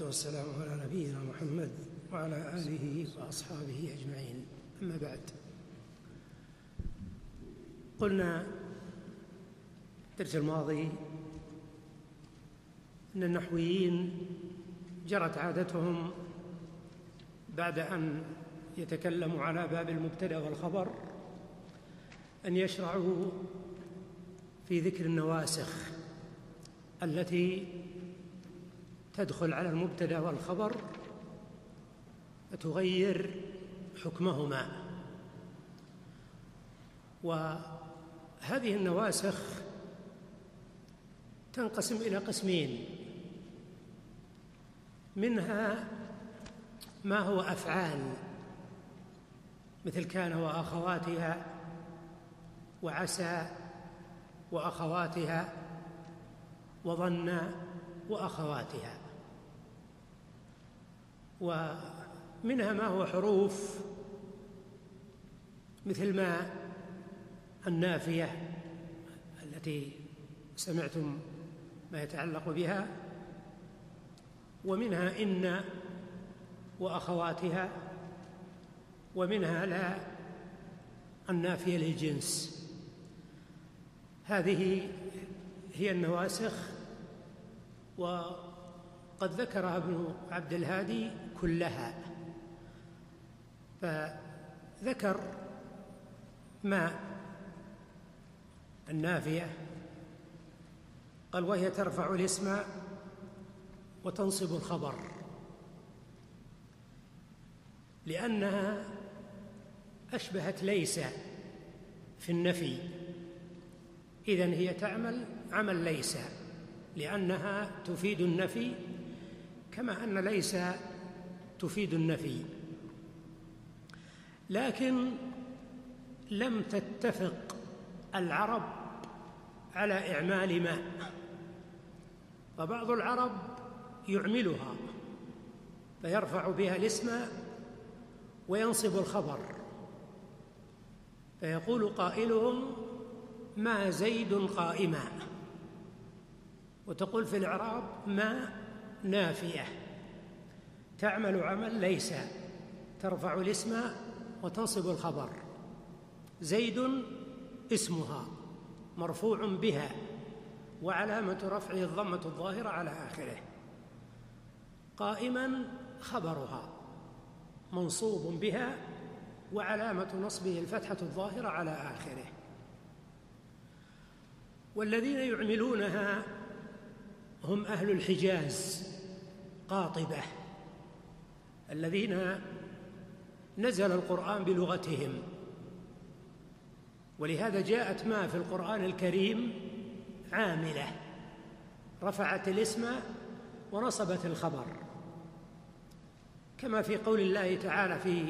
والسلام على نبينا محمد وعلى آله وأصحابه أجمعين. أما بعد، قلنا الدرس الماضي أن النحويين جرت عادتهم بعد أن يتكلموا على باب المبتدأ والخبر أن يشرعوا في ذكر النواسخ التي تدخل على المبتدأ والخبر وتغير حكمهما. وهذه النواسخ تنقسم إلى قسمين: منها ما هو أفعال مثل كان وأخواتها وعسى وأخواتها وظن وأخواتها، ومنها ما هو حروف مثل ما النافية التي سمعتم ما يتعلق بها، ومنها إن وأخواتها، ومنها لا النافية للجنس. هذه هي النواسخ، وقد ذكرها ابن عبد الهادي كلها، فذكر ما النافية قال: وهي ترفع الاسم وتنصب الخبر، لأنها أشبهت ليس في النفي، إذن هي تعمل عمل ليس، لأنها تفيد النفي كما أن ليس تفيد النفي. لكن لم تتفق العرب على إعمال ما، فبعض العرب يعملها فيرفع بها الاسم وينصب الخبر، فيقول قائلهم: ما زيد قائما، وتقول في الإعراب ما نافية تعمل عمل ليس، ترفع الاسم وتنصب الخبر. زيد اسمها مرفوع بها وعلامة رفعه الضمة الظاهرة على آخره. قائما خبرها منصوب بها وعلامة نصبه الفتحة الظاهرة على آخره. والذين يعملونها هم أهل الحجاز قاطبة، الذين نزل القرآن بلغتهم، ولهذا جاءت ما في القرآن الكريم عاملة، رفعت الاسم ونصبت الخبر، كما في قول الله تعالى في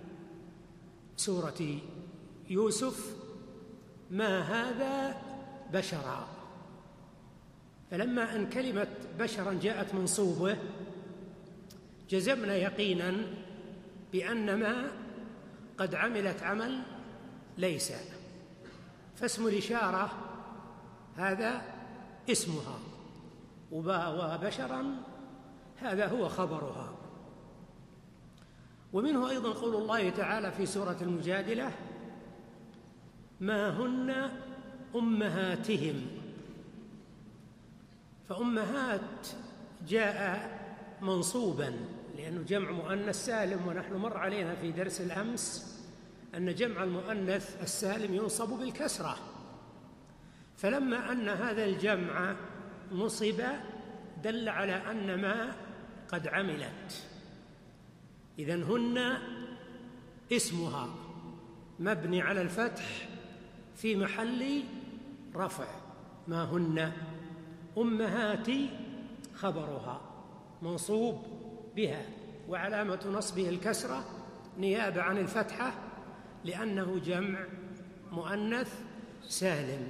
سورة يوسف: ما هذا بشرا. فلما أن كلمة بشرا جاءت منصوبة جزمنا يقينا بأن ما قد عملت عمل ليس، فاسم الإشارة هذا اسمها، وبشرا هذا هو خبرها. ومنه أيضا قول الله تعالى في سورة المجادلة: ما هن أمهاتهم. فأمهات جاء منصوبا لأنه جمع مؤنث سالم، ونحن مر علينا في درس الأمس أن جمع المؤنث السالم ينصب بالكسرة، فلما أن هذا الجمع نصب دل على أن ما قد عملت. إذن هن اسمها مبني على الفتح في محل رفع، ما هن. أمهاتي خبرها منصوب بها وعلامة نصبه الكسرة نيابة عن الفتحة لأنه جمع مؤنث سالم.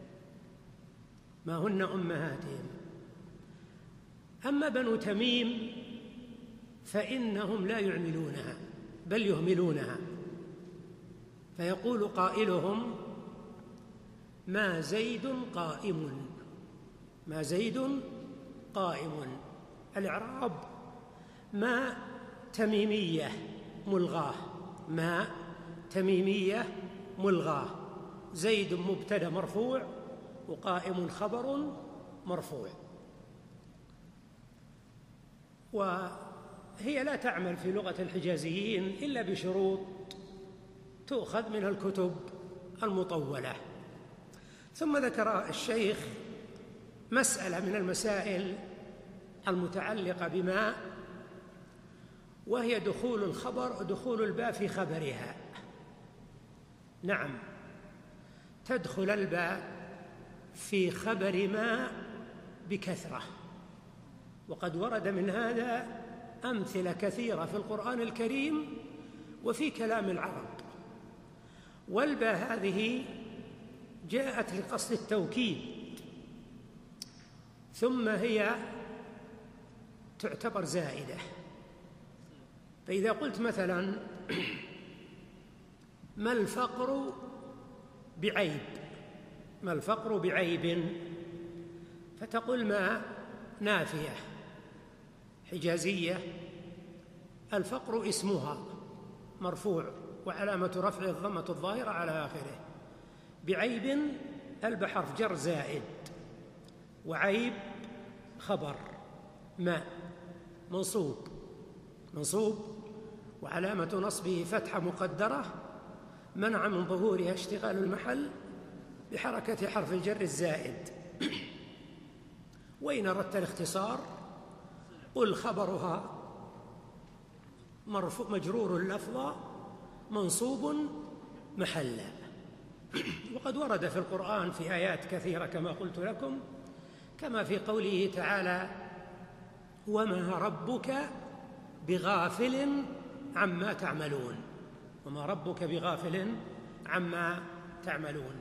ما هن أمهاتهم. أما بنو تميم فإنهم لا يعملونها بل يهملونها، فيقول قائلهم: ما زيد قائم. ما زيد قائم. الإعراب ما تميمية ملغاة، ما تميمية ملغاة. زيد مبتدأ مرفوع وقائم خبر مرفوع. وهي لا تعمل في لغة الحجازيين إلا بشروط تؤخذ من الكتب المطولة. ثم ذكر الشيخ مسألة من المسائل المتعلقة بما، وهي دخول الباء في خبرها. نعم، تدخل الباء في خبر ما بكثرة، وقد ورد من هذا أمثلة كثيرة في القرآن الكريم وفي كلام العرب. والباء هذه جاءت لقصد التوكيد، ثم هي تعتبر زائدة. فإذا قلت مثلا ما الفقر بعيب، ما الفقر بعيب، فتقول ما نافية حجازية، الفقر اسمها مرفوع وعلامة رفعه الضمة الظاهرة على آخره. بعيب الب حرف جر زائد، وعيب خبر، ما منصوب وعلامة نصبه فتحة مقدرة منع من ظهورها اشتغال المحل بحركة حرف الجر الزائد. وإن أردت الاختصار قل خبرها مجرور لفظا منصوب محلا. وقد ورد في القرآن في آيات كثيرة كما قلت لكم، كما في قوله تعالى وما ربك بغافل عما تعملون، وما ربك بغافل عما تعملون.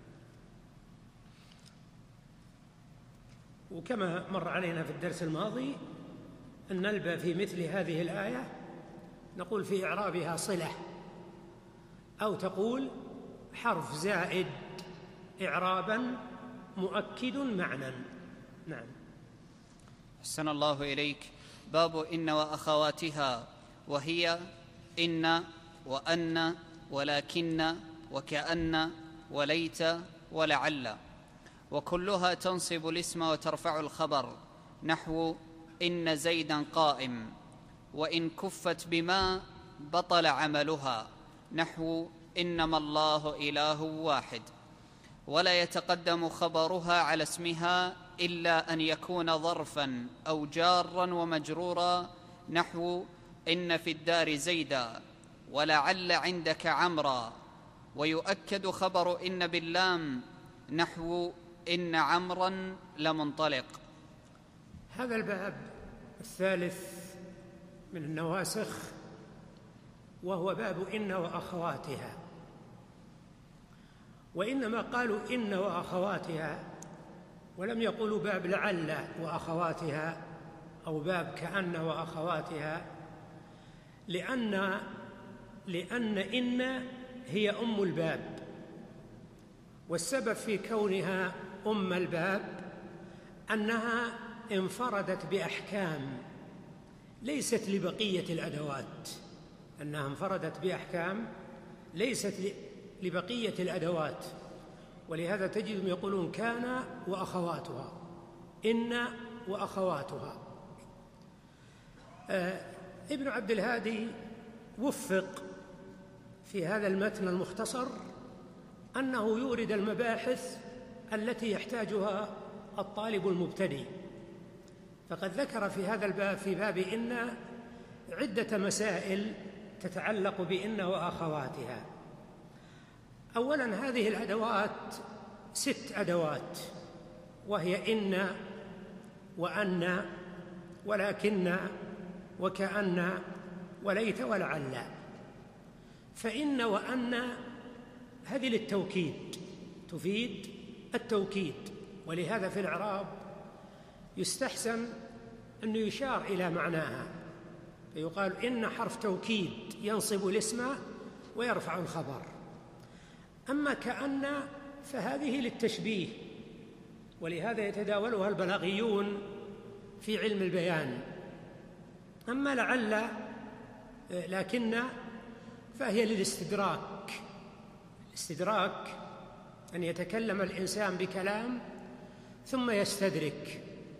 وكما مر علينا في الدرس الماضي أن الباء في مثل هذه الآية نقول في إعرابها صلة، أو تقول حرف زائد إعرابا مؤكد معنى. نعم. أحسن الله إليك. باب إن وأخواتها، وهي إن وأن ولكن وكأن وليت ولعل، وكلها تنصب الاسم وترفع الخبر، نحو إن زيدا قائم. وإن كفت بما بطل عملها، نحو إنما الله إله واحد. ولا يتقدم خبرها على اسمها إلا أن يكون ظرفا أو جارا ومجرورا، نحو إن في الدار زيدا ولعل عندك عمرا. ويؤكد خبر إن باللام، نحو إن عمرا لمنطلق. هذا الباب الثالث من النواسخ، وهو باب إن وأخواتها. وإنما قالوا إن وأخواتها ولم يقولوا باب لعل وأخواتها أو باب كأن وأخواتها، لأن إن هي أم الباب، والسبب في كونها أم الباب أنها انفردت بأحكام ليست لبقية الأدوات، أنها انفردت بأحكام ليست لبقية الأدوات. ولهذا تجدهم يقولون كان وأخواتها، إن وأخواتها. ابن عبد الهادي وفق في هذا المتن المختصر أنه يورد المباحث التي يحتاجها الطالب المبتدئ. فقد ذكر في هذا الباب، في باب إن، عدة مسائل تتعلق بإن وأخواتها. أولاً هذه الأدوات 6 أدوات، وهي إن وأن ولكن وكأن وليت ولعل. فإن وأن هذه للتوكيد، تفيد التوكيد، ولهذا في الإعراب يستحسن أن يشار إلى معناها، فيقال إن حرف توكيد ينصب الاسم ويرفع الخبر. أما كأن فهذه للتشبيه، ولهذا يتداولها البلاغيون في علم البيان، أما لعل لكن فهي للاستدراك. الاستدراك أن يتكلم الإنسان بكلام ثم يستدرك،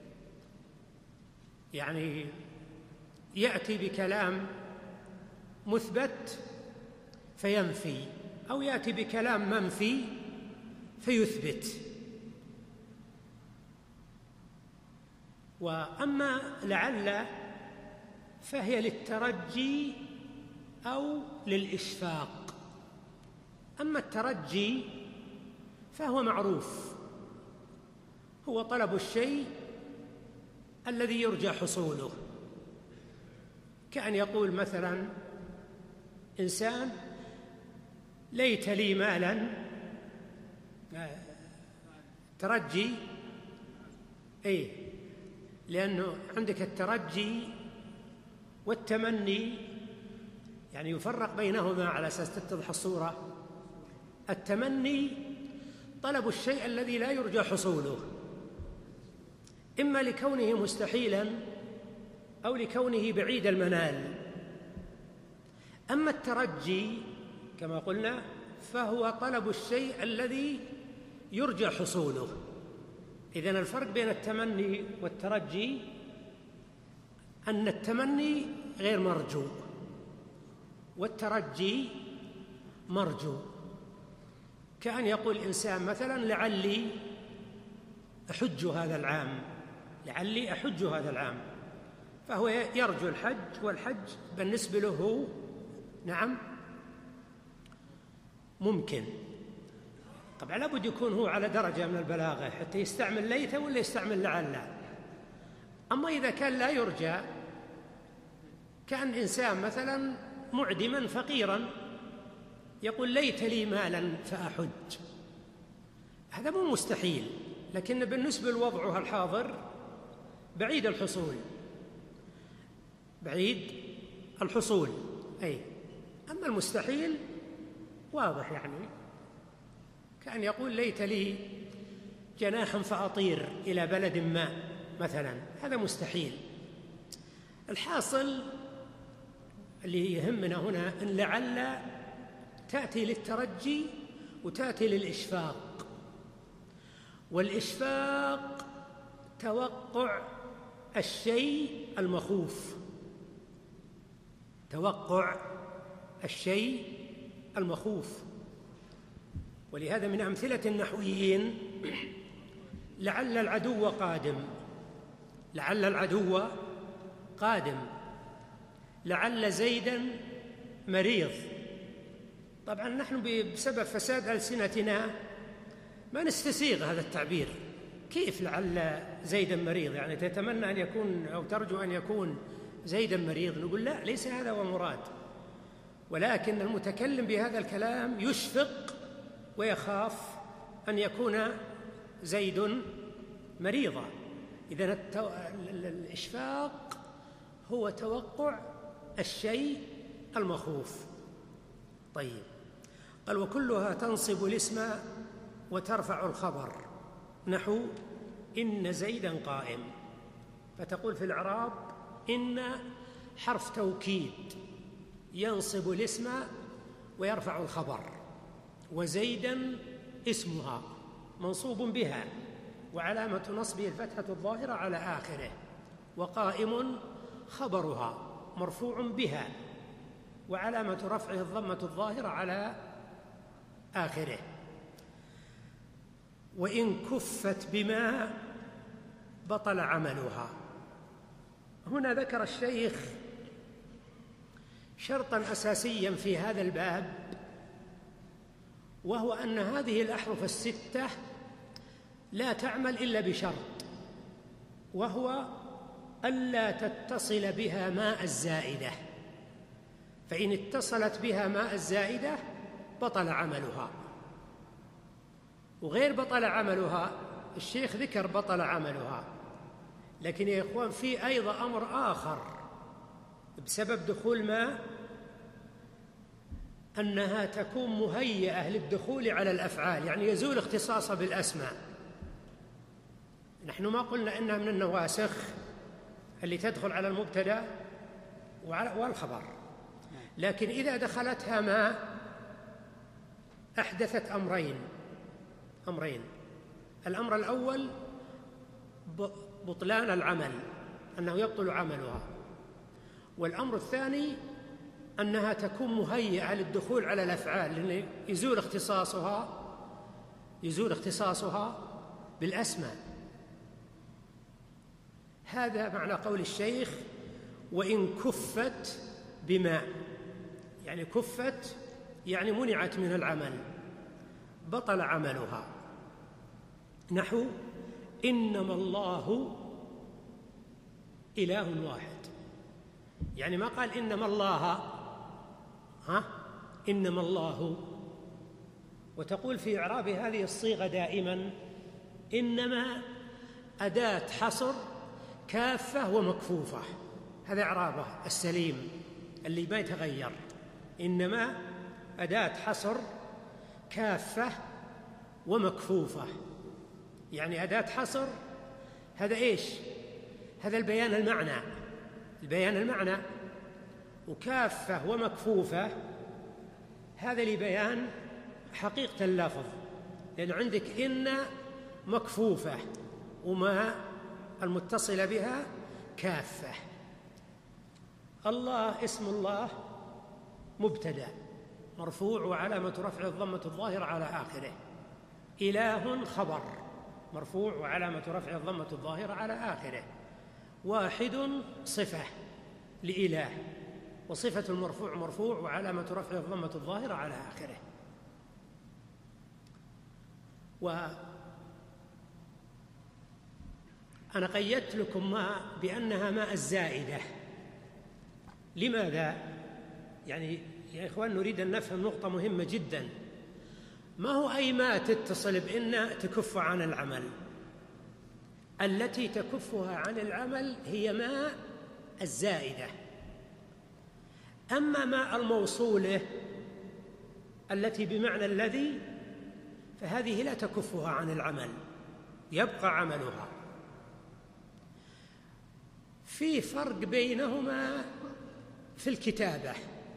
يعني يأتي بكلام مثبت فينفي، أو يأتي بكلام منفي فيثبت. وأما لعل فهي للترجي أو للإشفاق. أما الترجي فهو معروف، هو طلب الشيء الذي يرجى حصوله، كأن يقول مثلا إنسان ليت لي مالا، ترجي، لأنه عندك الترجي والتمني، يعني يفرق بينهما على أساس تتضح الصورة. التمني طلب الشيء الذي لا يرجى حصوله، إما لكونه مستحيلا أو لكونه بعيد المنال. أما الترجي كما قلنا فهو طلب الشيء الذي يرجى حصوله. إذن الفرق بين التمني والترجي أن التمني غير مرجو والترجي مرجو. كأن يقول إنسان مثلا لعلي أحج هذا العام، لعلي أحج هذا العام، فهو يرجو الحج، والحج بالنسبة له نعم ممكن. طبعا لابد يكون هو على درجة من البلاغة حتى يستعمل ليت ولا يستعمل لعل. أما إذا كان لا يرجى، كان إنسان مثلا معدما فقيرا يقول ليت لي مالا فأحج، هذا مو مستحيل، لكن بالنسبة لوضعها الحاضر بعيد الحصول، بعيد الحصول. أما المستحيل واضح، يعني كأن يقول ليت لي جناحا فأطير إلى بلد ما مثلا، هذا مستحيل. الحاصل اللي يهمنا هنا أن لعل تأتي للترجي وتأتي للإشفاق، والإشفاق توقع الشيء المخوف، توقع الشيء المخوف. ولهذا من أمثلة النحويين لعل العدو قادم، لعل العدو قادم، لعل زيدا مريض. طبعا نحن بسبب فساد ألسنتنا ما نستسيغ هذا التعبير. كيف لعل زيدا مريض؟ يعني تتمنى أن يكون أو ترجو أن يكون زيدا مريض؟ نقول لا، ليس هذا هو المراد، ولكن المتكلم بهذا الكلام يشفق ويخاف أن يكون زيد مريضا. إذن الإشفاق هو توقع الشيء المخوف. طيب، قال وكلها تنصب الاسم وترفع الخبر، نحو إن زيدا قائم، فتقول في الإعراب إن حرف توكيد ينصب الاسم ويرفع الخبر، وزيدا اسمها منصوب بها وعلامة نصبه الفتحة الظاهرة على آخره، وقائم خبرها مرفوع بها وعلامة رفعه الضمة الظاهرة على آخره. وإن كفت بما بطل عملها. هنا ذكر الشيخ شرطاً أساسياً في هذا الباب، وهو أن هذه الأحرف الستة لا تعمل إلا بشرط، وهو ألا تتصل بها ماء الزائدة، فإن اتصلت بها ماء الزائدة بطل عملها. وغير بطل عملها، الشيخ ذكر بطل عملها، لكن يا إخوان في أيضا أمر آخر بسبب دخول ماء، أنها تكون مهيئة للدخول على الأفعال، يعني يزول اختصاصها بالأسماء. نحن ما قلنا إنها من النواسخ اللي تدخل على المبتدأ والخبر. لكن إذا دخلتها ما أحدثت أمرين. الأمر الأول بطلان العمل، أنه يبطل عملها. والأمر الثاني أنها تكون مهيئة للدخول على الأفعال، لأن يزول اختصاصها بالأسماء. هذا معنى قول الشيخ: وإن كفت بماء، يعني كفت يعني منعت من العمل، بطل عملها. نحو: إنما الله إله واحد، يعني ما قال إنما الله، إنما الله. وتقول في إعراب هذه الصيغة دائما: إنما أداة حصر كافة ومكفوفة، هذا إعرابه السليم اللي ما يتغير. إنما أداة حصر كافة ومكفوفة، يعني أداة حصر هذا إيش؟ هذا البيان المعنى، وكافة ومكفوفة هذا لبيان حقيقة اللفظ، لأن عندك إن مكفوفة وما المتصلة بها كافة. الله اسم الله مبتدأ مرفوع وعلامة رفعه الضمة الظاهرة على آخره. إله خبر مرفوع وعلامة رفعه الضمة الظاهرة على آخره. واحد صفة لإله، وصفة المرفوع مرفوع وعلامة رفعه الضمة الظاهرة على آخره. وأنا قيدت لكم ما بأنها ماء الزائدة. لماذا؟ يعني يا إخوان نريد أن نفهم نقطة مهمة جدا. ما هو أي ماء تتصل بإن تكف عن العمل؟ التي تكفها عن العمل هي ماء الزائدة. أما ماء الموصولة التي بمعنى الذي، فهذه لا تكفها عن العمل، يبقى عملها. في فرق بينهما في الكتابة.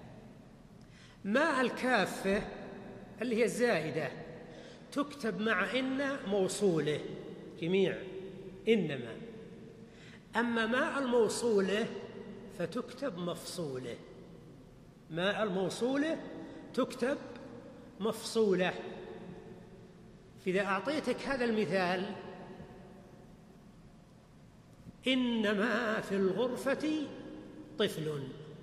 ماء الكافة اللي هي الزائدة تكتب مع إن موصولة جميع إنما. أما ماء الموصولة فتكتب مفصولة. ماء الموصولة تكتب مفصولة. فإذا أعطيتك هذا المثال: إنما في الغرفة طفل،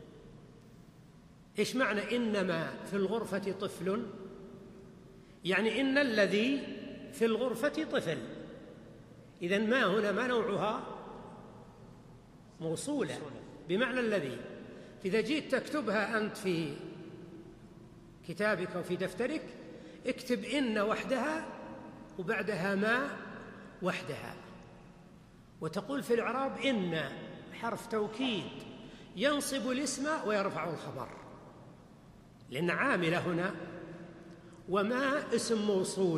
إيش معنى إنما في الغرفة طفل؟ يعني إن الذي في الغرفة طفل. إذن ما هنا ما نوعها؟ موصولة بمعنى الذي. إذا جيت تكتبها أنت في كتابك أو في دفترك اكتب إن وحدها وبعدها ما وحدها، وتقول في الإعراب: إن حرف توكيد ينصب الاسم ويرفع الخبر، لأن عاملة هنا. وما اسم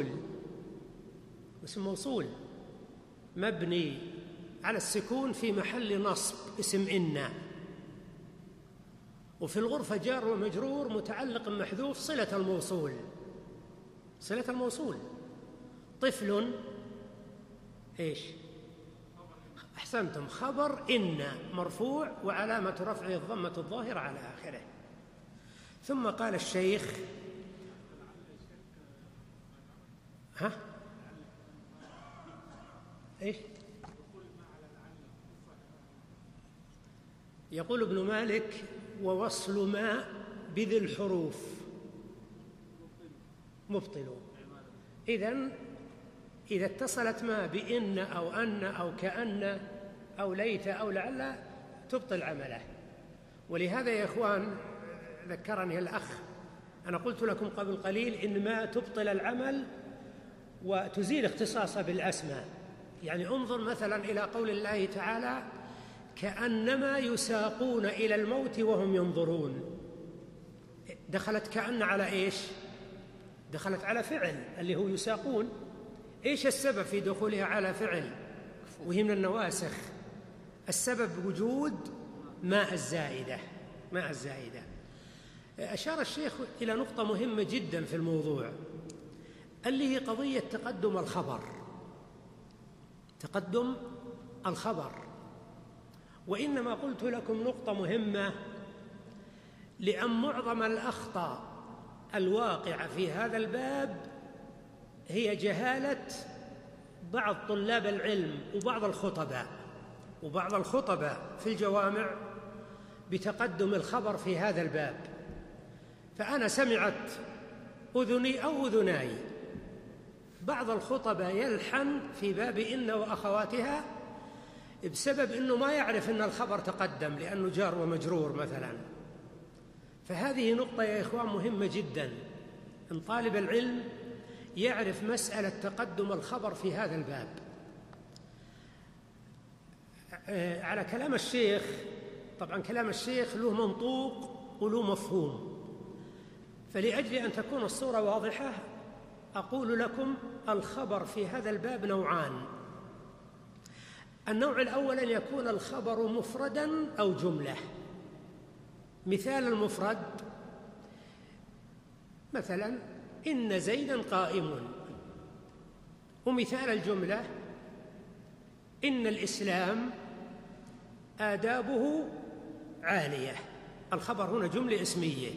موصول مبني على السكون في محل نصب، اسم إن. وفي الغرفة جار ومجرور متعلق محذوف صلة الموصول. طفل إيش؟ أحسنتم، خبر إن مرفوع وعلامة رفعه الضمة الظاهرة على آخره. ثم قال الشيخ: إيش؟ يقول ابن مالك: ووصل ما بذي الحروف مبطل. إذا اتصلت ما بإن أو أن أو كأن أو ليت أو لعل تبطل عمله. ولهذا يا إخوان ذكرني الأخ، أنا قلت لكم قبل قليل إن ما تبطل العمل وتزيل اختصاصه بالأسماء. يعني انظر مثلا إلى قول الله تعالى: كأنما يساقون إلى الموت وهم ينظرون. دخلت كأن على إيش؟ دخلت على فعل اللي هو يساقون. إيش السبب في دخولها على فعل وهي من النواسخ؟ السبب وجود ماء الزائدة. مع الزائدة. أشار الشيخ إلى نقطة مهمة جدا في الموضوع، اللي هي قضية تقدم الخبر. تقدم الخبر. وإنما قلت لكم نقطة مهمة، لأن معظم الأخطاء الواقعة في هذا الباب هي جهالة بعض طلاب العلم وبعض الخطباء في الجوامع بتقدم الخبر في هذا الباب. فأنا سمعت أذني أو أذناي بعض الخطباء يلحن في باب إن وأخواتها بسبب أنه ما يعرف أن الخبر تقدم لأنه جار ومجرور مثلا. فهذه نقطة يا إخوان مهمة جدا، أن طالب العلم يعرف مسألة تقدم الخبر في هذا الباب. على كلام الشيخ، طبعا كلام الشيخ له منطوق وله مفهوم، فلأجل أن تكون الصورة واضحة أقول لكم الخبر في هذا الباب نوعان. النوع الأول أن يكون الخبر مفردا أو جملة. مثال المفرد مثلا إن زيدا قائم، ومثال الجملة إن الإسلام آدابه عالية. الخبر هنا جملة اسمية.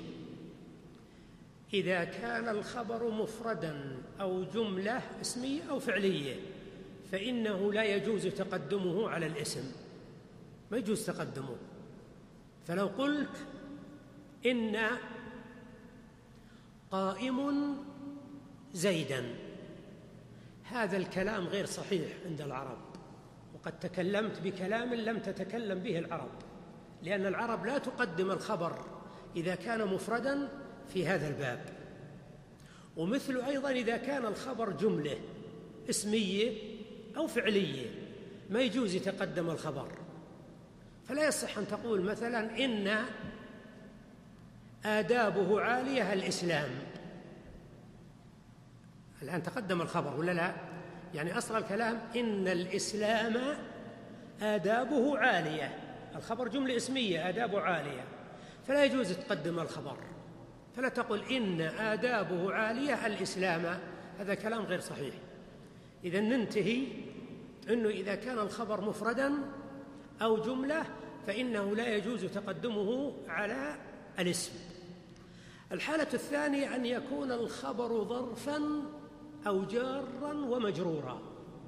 إذا كان الخبر مفردا أو جملة اسمية أو فعلية فإنه لا يجوز تقدمه على الاسم، ما يجوز تقدمه. فلو قلت إن قائم زيدا، هذا الكلام غير صحيح عند العرب، وقد تكلمت بكلام لم تتكلم به العرب، لأن العرب لا تقدم الخبر إذا كان مفردا في هذا الباب. ومثل أيضا إذا كان الخبر جملة اسمية أو فعلية ما يجوز يتقدم الخبر. فلا يصح أن تقول مثلا إن آدابه عالية الإسلام، الآن تقدم الخبر ولا لا؟ يعني أصل الكلام إن الإسلام آدابه عالية، الخبر جملة اسمية آدابه عالية، فلا يجوز تقدم الخبر. فلا تقل إن آدابه عالية الإسلام، هذا كلام غير صحيح. إذا ننتهي أنه إذا كان الخبر مفردا أو جملة فإنه لا يجوز تقدمه على الاسم. الحالة الثانية أن يكون الخبر ظرفا أو جارا ومجرورا،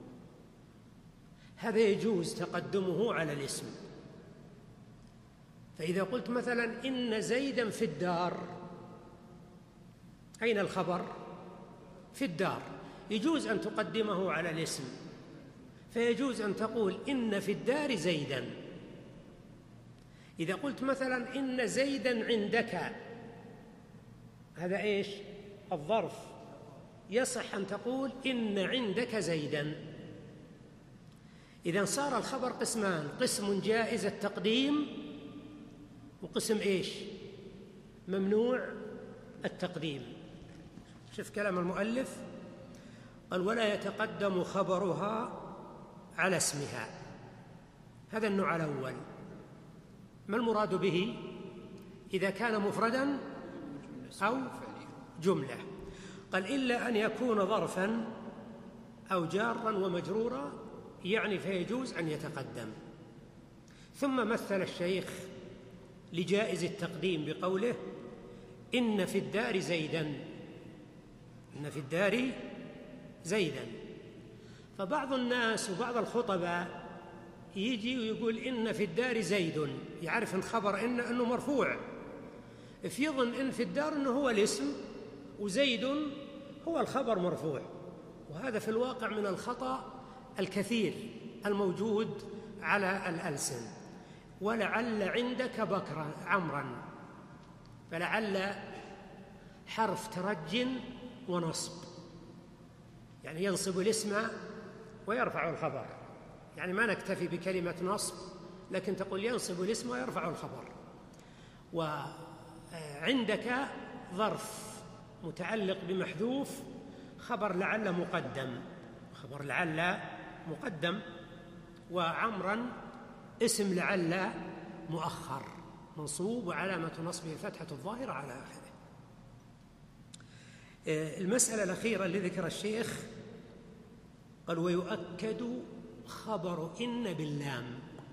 هذا يجوز تقدمه على الاسم. فإذا قلت مثلا إن زيدا في الدار، أين الخبر؟ في الدار، يجوز أن تقدمه على الاسم، فيجوز أن تقول إن في الدار زيدا. إذا قلت مثلا إن زيدا عندك، هذا إيش؟ الظرف، يصح أن تقول إن عندك زيدا. إذن صار الخبر قسمان، قسم جائز التقديم وقسم إيش؟ ممنوع التقديم. شوف كلام المؤلف، قال ولا يتقدم خبرها على اسمها. هذا النوع الأول. ما المراد به؟ إذا كان مفردا أو جملة. قال إلا أن يكون ظرفا أو جارا ومجرورا، يعني فيجوز أن يتقدم. ثم مثل الشيخ لجائز التقديم بقوله إن في الدار زيدا، إن في الدار زيدا. فبعض الناس وبعض الخطباء يجي ويقول إن في الدار زيد، يعرف الخبر إنه مرفوع، فيظن إن في الدار إنه هو الاسم وزيد هو الخبر مرفوع. وهذا في الواقع من الخطأ الكثير الموجود على الألسن. ولعل عندك بكرا عمرا، فلعل حرف ترج ونصب، يعني ينصب الاسم ويرفع الخبر. يعني ما نكتفي بكلمة نصب، لكن تقول ينصب الاسم ويرفع الخبر. وعندك ظرف متعلق بمحذوف، خبر لعل مقدم، خبر لعل مقدم، وعمرا اسم لعل مؤخر. منصوب وعلامة نصبه الفتحة الظاهرة على آخره. المسألة الأخيرة اللي ذكر الشيخ قال ويؤكد خبر إن باللام.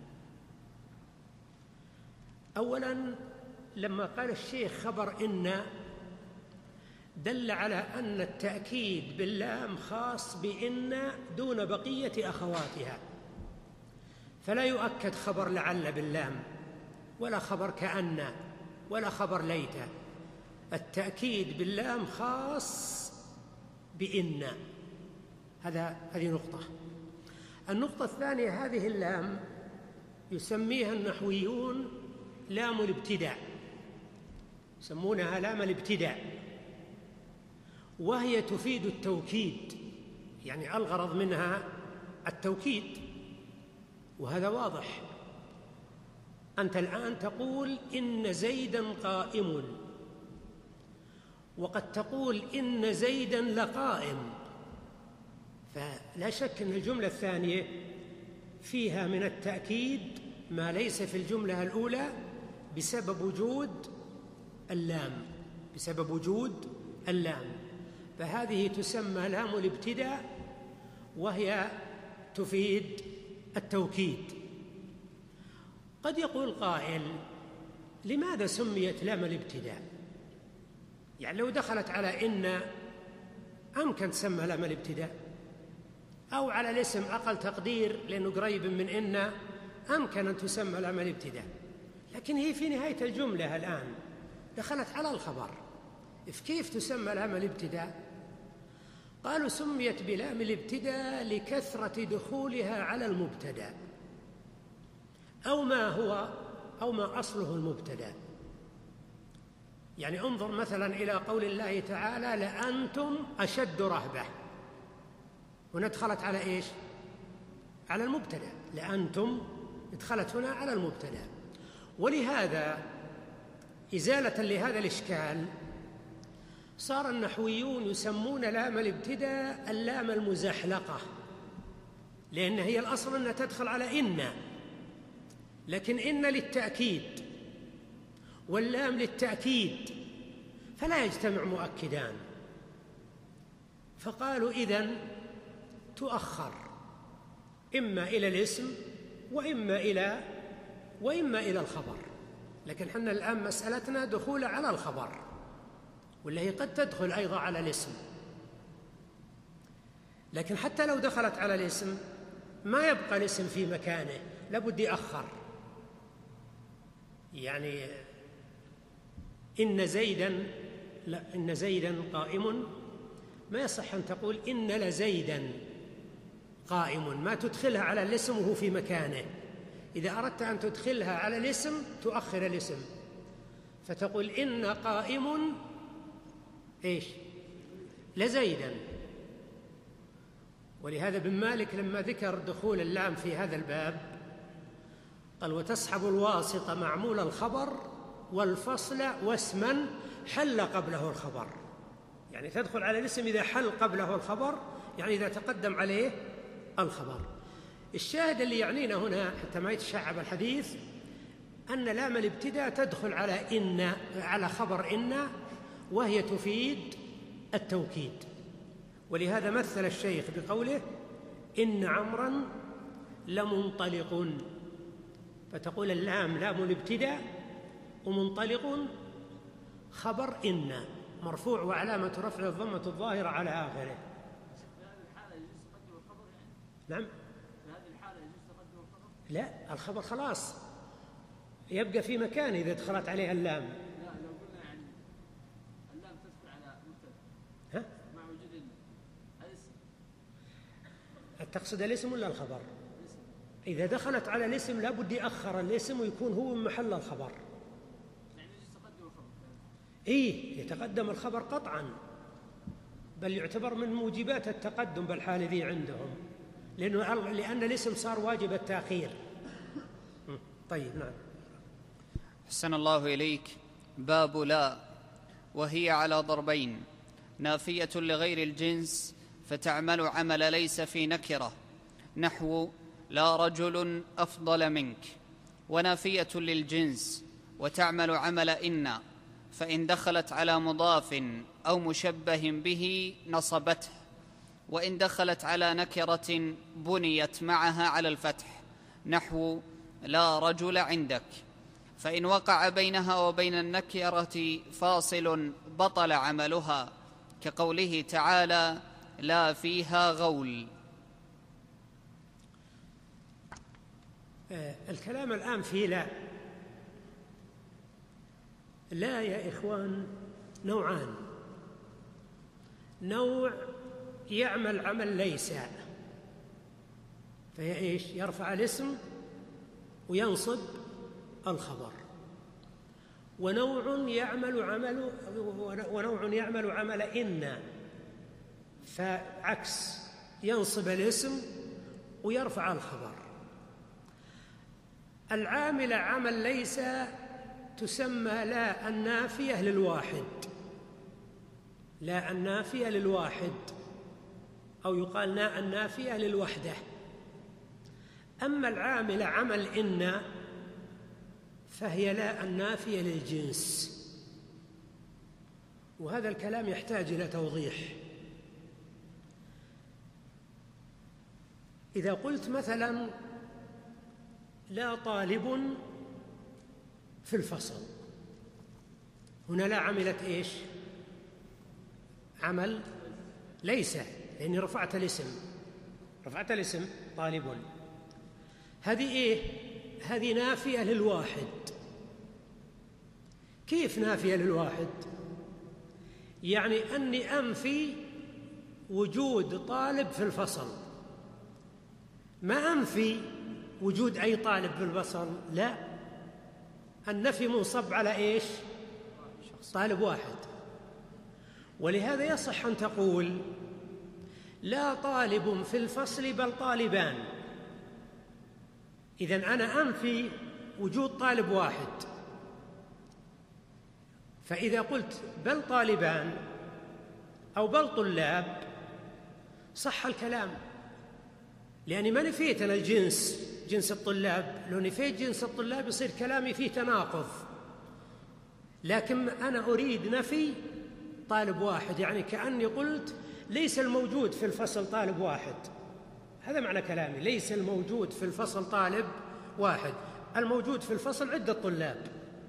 أولاً لما قال الشيخ خبر إن دل على أن التأكيد باللام خاص بإن دون بقية أخواتها، فلا يؤكد خبر لعل باللام ولا خبر كأن ولا خبر ليت. التأكيد باللام خاص بإن. هذه نقطة. النقطة الثانية، هذه اللام يسميها النحويون لام الابتداء، يسمونها لام الابتداء، وهي تفيد التوكيد، يعني الغرض منها التوكيد، وهذا واضح. أنت الآن تقول إن زيداً قائم، وقد تقول إن زيداً لقائم، فلا شك أن الجملة الثانية فيها من التأكيد ما ليس في الجملة الأولى بسبب وجود اللام، فهذه تسمى لام الابتداء وهي تفيد التوكيد. قد يقول قائل لماذا سميت لام الابتداء؟ يعني لو دخلت على إن أمكن تسمى لام الابتداء، أو على الاسم أقل تقدير لأنه قريب من إن أمكن أن تسمى لام الابتداء، لكن هي في نهاية الجملة الآن دخلت على الخبر، كيف تسمى لام الابتداء؟ قالوا سميت بلام الابتداء لكثرة دخولها على المبتدأ أو ما أصله المبتدأ. يعني انظر مثلا إلى قول الله تعالى لأنتم أشد رهبة، هنا دخلت على إيش؟ على المبتدأ، لأنتم دخلت هنا على المبتدأ. ولهذا إزالة لهذا الإشكال صار النحويون يسمون لام الابتداء اللام المزحلقة، لأن هي الأصل أنها تدخل على إن، لكن إن للتأكيد واللام للتأكيد فلا يجتمع مؤكدان، فقالوا إذن تؤخر إما إلى الاسم وإما إلى الخبر. لكن حنا الآن مسألتنا دخول على الخبر، ولا هي قد تدخل أيضا على الاسم، لكن حتى لو دخلت على الاسم ما يبقى الاسم في مكانه، لابد يأخر. يعني إن زيداً قائم، ما يصح أن تقول إن لزيداً قائم، ما تدخلها على الاسم وهو في مكانه. إذا أردت أن تدخلها على الاسم تؤخر الاسم، فتقول إن قائم إيش؟ لزيداً. ولهذا ابن مالك لما ذكر دخول اللام في هذا الباب قال وتسحب الواسطة معمول الخبر والفصل واسما حل قبله الخبر. يعني تدخل على الاسم إذا حل قبله الخبر، يعني إذا تقدم عليه الخبر. الشاهد اللي يعنينا هنا حتى ما يتشعب الحديث أن لام الابتداء تدخل على خبر إن، وهي تفيد التوكيد. ولهذا مثل الشيخ بقوله إن عمرا لمنطلق، فتقول اللام لام الابتداء ومنطلق خبر إن مرفوع وعلامة رفع الضمة الظاهرة على آخره. نعم، في هذه الحالة يجوز تقدم الخبر؟ لا، الخبر خلاص يبقى في مكان إذا دخلت عليه اللام. لا، لو قلنا يعني اللام تدخل على مبتدأ مع وجود الاسم، تقصد الاسم ولا الخبر؟ الاسم. إذا دخلت على الاسم لابد يأخر الاسم ويكون هو من محل الخبر. يعني يجوز تقدم الخبر؟ يتقدم الخبر قطعا، بل يعتبر من موجبات التقدم بالحال ذي عندهم، لأن الاسم صار واجب التأخير. طيب، نعم. أحسن الله إليك. باب لا، وهي على ضربين: نافية لغير الجنس فتعمل عمل ليس في نكرة، نحو لا رجل أفضل منك، ونافية للجنس وتعمل عمل إن، فإن دخلت على مضاف أو مشبه به نصبته، وإن دخلت على نكرة بنيت معها على الفتح، نحو لا رجل عندك. فإن وقع بينها وبين النكرة فاصل بطل عملها، كقوله تعالى لا فيها غول. الكلام الآن في لا. لا يا إخوان نوعان: نوع يعمل عمل ليس، فهي إيش؟ يرفع الاسم وينصب الخبر. ونوع يعمل عمل إن، فعكس، ينصب الاسم ويرفع الخبر. العامل عمل ليس تسمى لا النافية للواحد، لا النافية للواحد، أو يقال لا النافية للوحدة. أما العامل عمل إن فهي لا النافية للجنس، وهذا الكلام يحتاج إلى توضيح. إذا قلت مثلا لا طالب في الفصل، هنا لا عملت إيش؟ عمل ليس، لأني رفعت الاسم طالب. هذه إيه؟ هذه نافية للواحد. كيف نافية للواحد؟ يعني أني أنفي وجود طالب في الفصل، ما أنفي وجود أي طالب في الفصل، لا، النفي منصب على إيش؟ طالب واحد. ولهذا يصح أن تقول لا طالب في الفصل بل طالبان. إذن أنا أنفي وجود طالب واحد، فإذا قلت بل طالبان أو بل طلاب صح الكلام، لأني ما نفيت أنا جنس الطلاب. لو نفيت جنس الطلاب يصير كلامي فيه تناقض، لكن أنا أريد نفي طالب واحد، يعني كأني قلت ليس الموجود في الفصل طالب واحد. هذا معنى كلامي، ليس الموجود في الفصل طالب واحد، الموجود في الفصل عدة طلاب.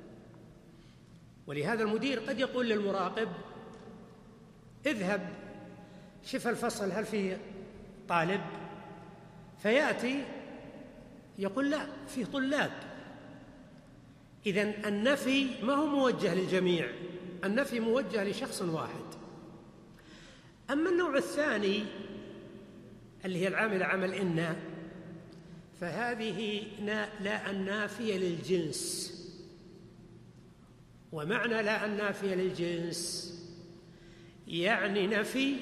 ولهذا المدير قد يقول للمراقب اذهب شوف الفصل هل فيه طالب، فيأتي يقول لا فيه طلاب. إذن النفي ما هو موجه للجميع، النفي موجه لشخص واحد. أما النوع الثاني اللي هي العامل عمل إن، فهذه لا النافية للجنس. ومعنى لا النافية للجنس يعني نفي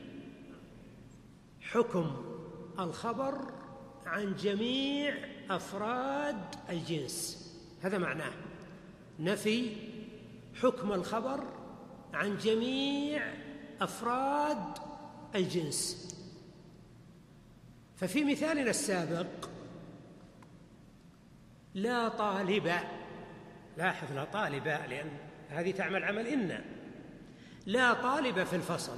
حكم الخبر عن جميع أفراد الجنس. هذا معناه نفي حكم الخبر عن جميع أفراد الجنس. ففي مثالنا السابق لا طالب، لاحظ لا طالب لأن هذه تعمل عمل إن، لا طالب في الفصل.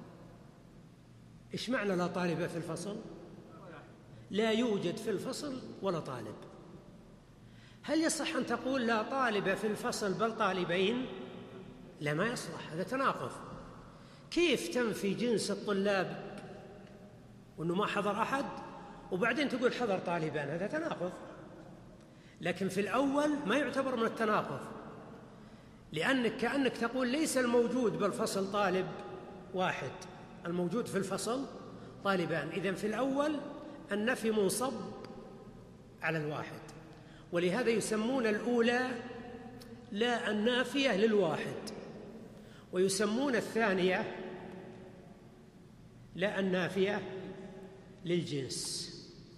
إيش معنى لا طالب في الفصل؟ لا يوجد في الفصل ولا طالب. هل يصح أن تقول لا طالب في الفصل بل طالبين؟ لا، ما يصلح، هذا تناقض. كيف تنفي جنس الطلاب وأنه ما حضر أحد وبعدين تقول حضر طالبان؟ هذا تناقض. لكن في الأول ما يعتبر من التناقض، لأنك كأنك تقول ليس الموجود بالفصل طالب واحد، الموجود في الفصل طالبان. إذن في الأول النفي منصب على الواحد، ولهذا يسمون الأولى لا النافية للواحد، ويسمون الثانية لا النافية للجنس.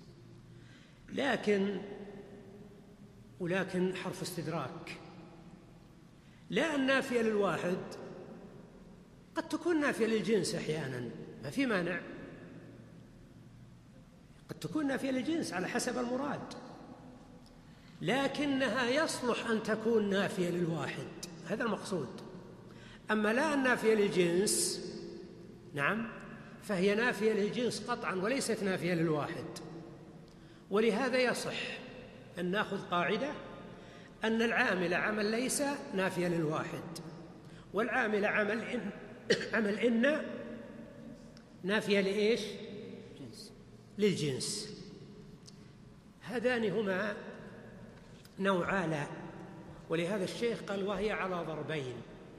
ولكن حرف استدراك، لا النافية للواحد قد تكون نافية للجنس أحيانا، ما في مانع، قد تكون نافية للجنس على حسب المراد. لكنها يصلح أن تكون نافية للواحد، هذا المقصود. أما لا النافية للجنس، نعم، فهي نافية للجنس قطعا وليست نافية للواحد. ولهذا يصح أن نأخذ قاعدة أن العامل عمل ليس نافية للواحد، والعامل عمل إن نافية لإيش؟ للجنس. هذان هما نوعا لا، ولهذا الشيخ قال وهي على ضربين: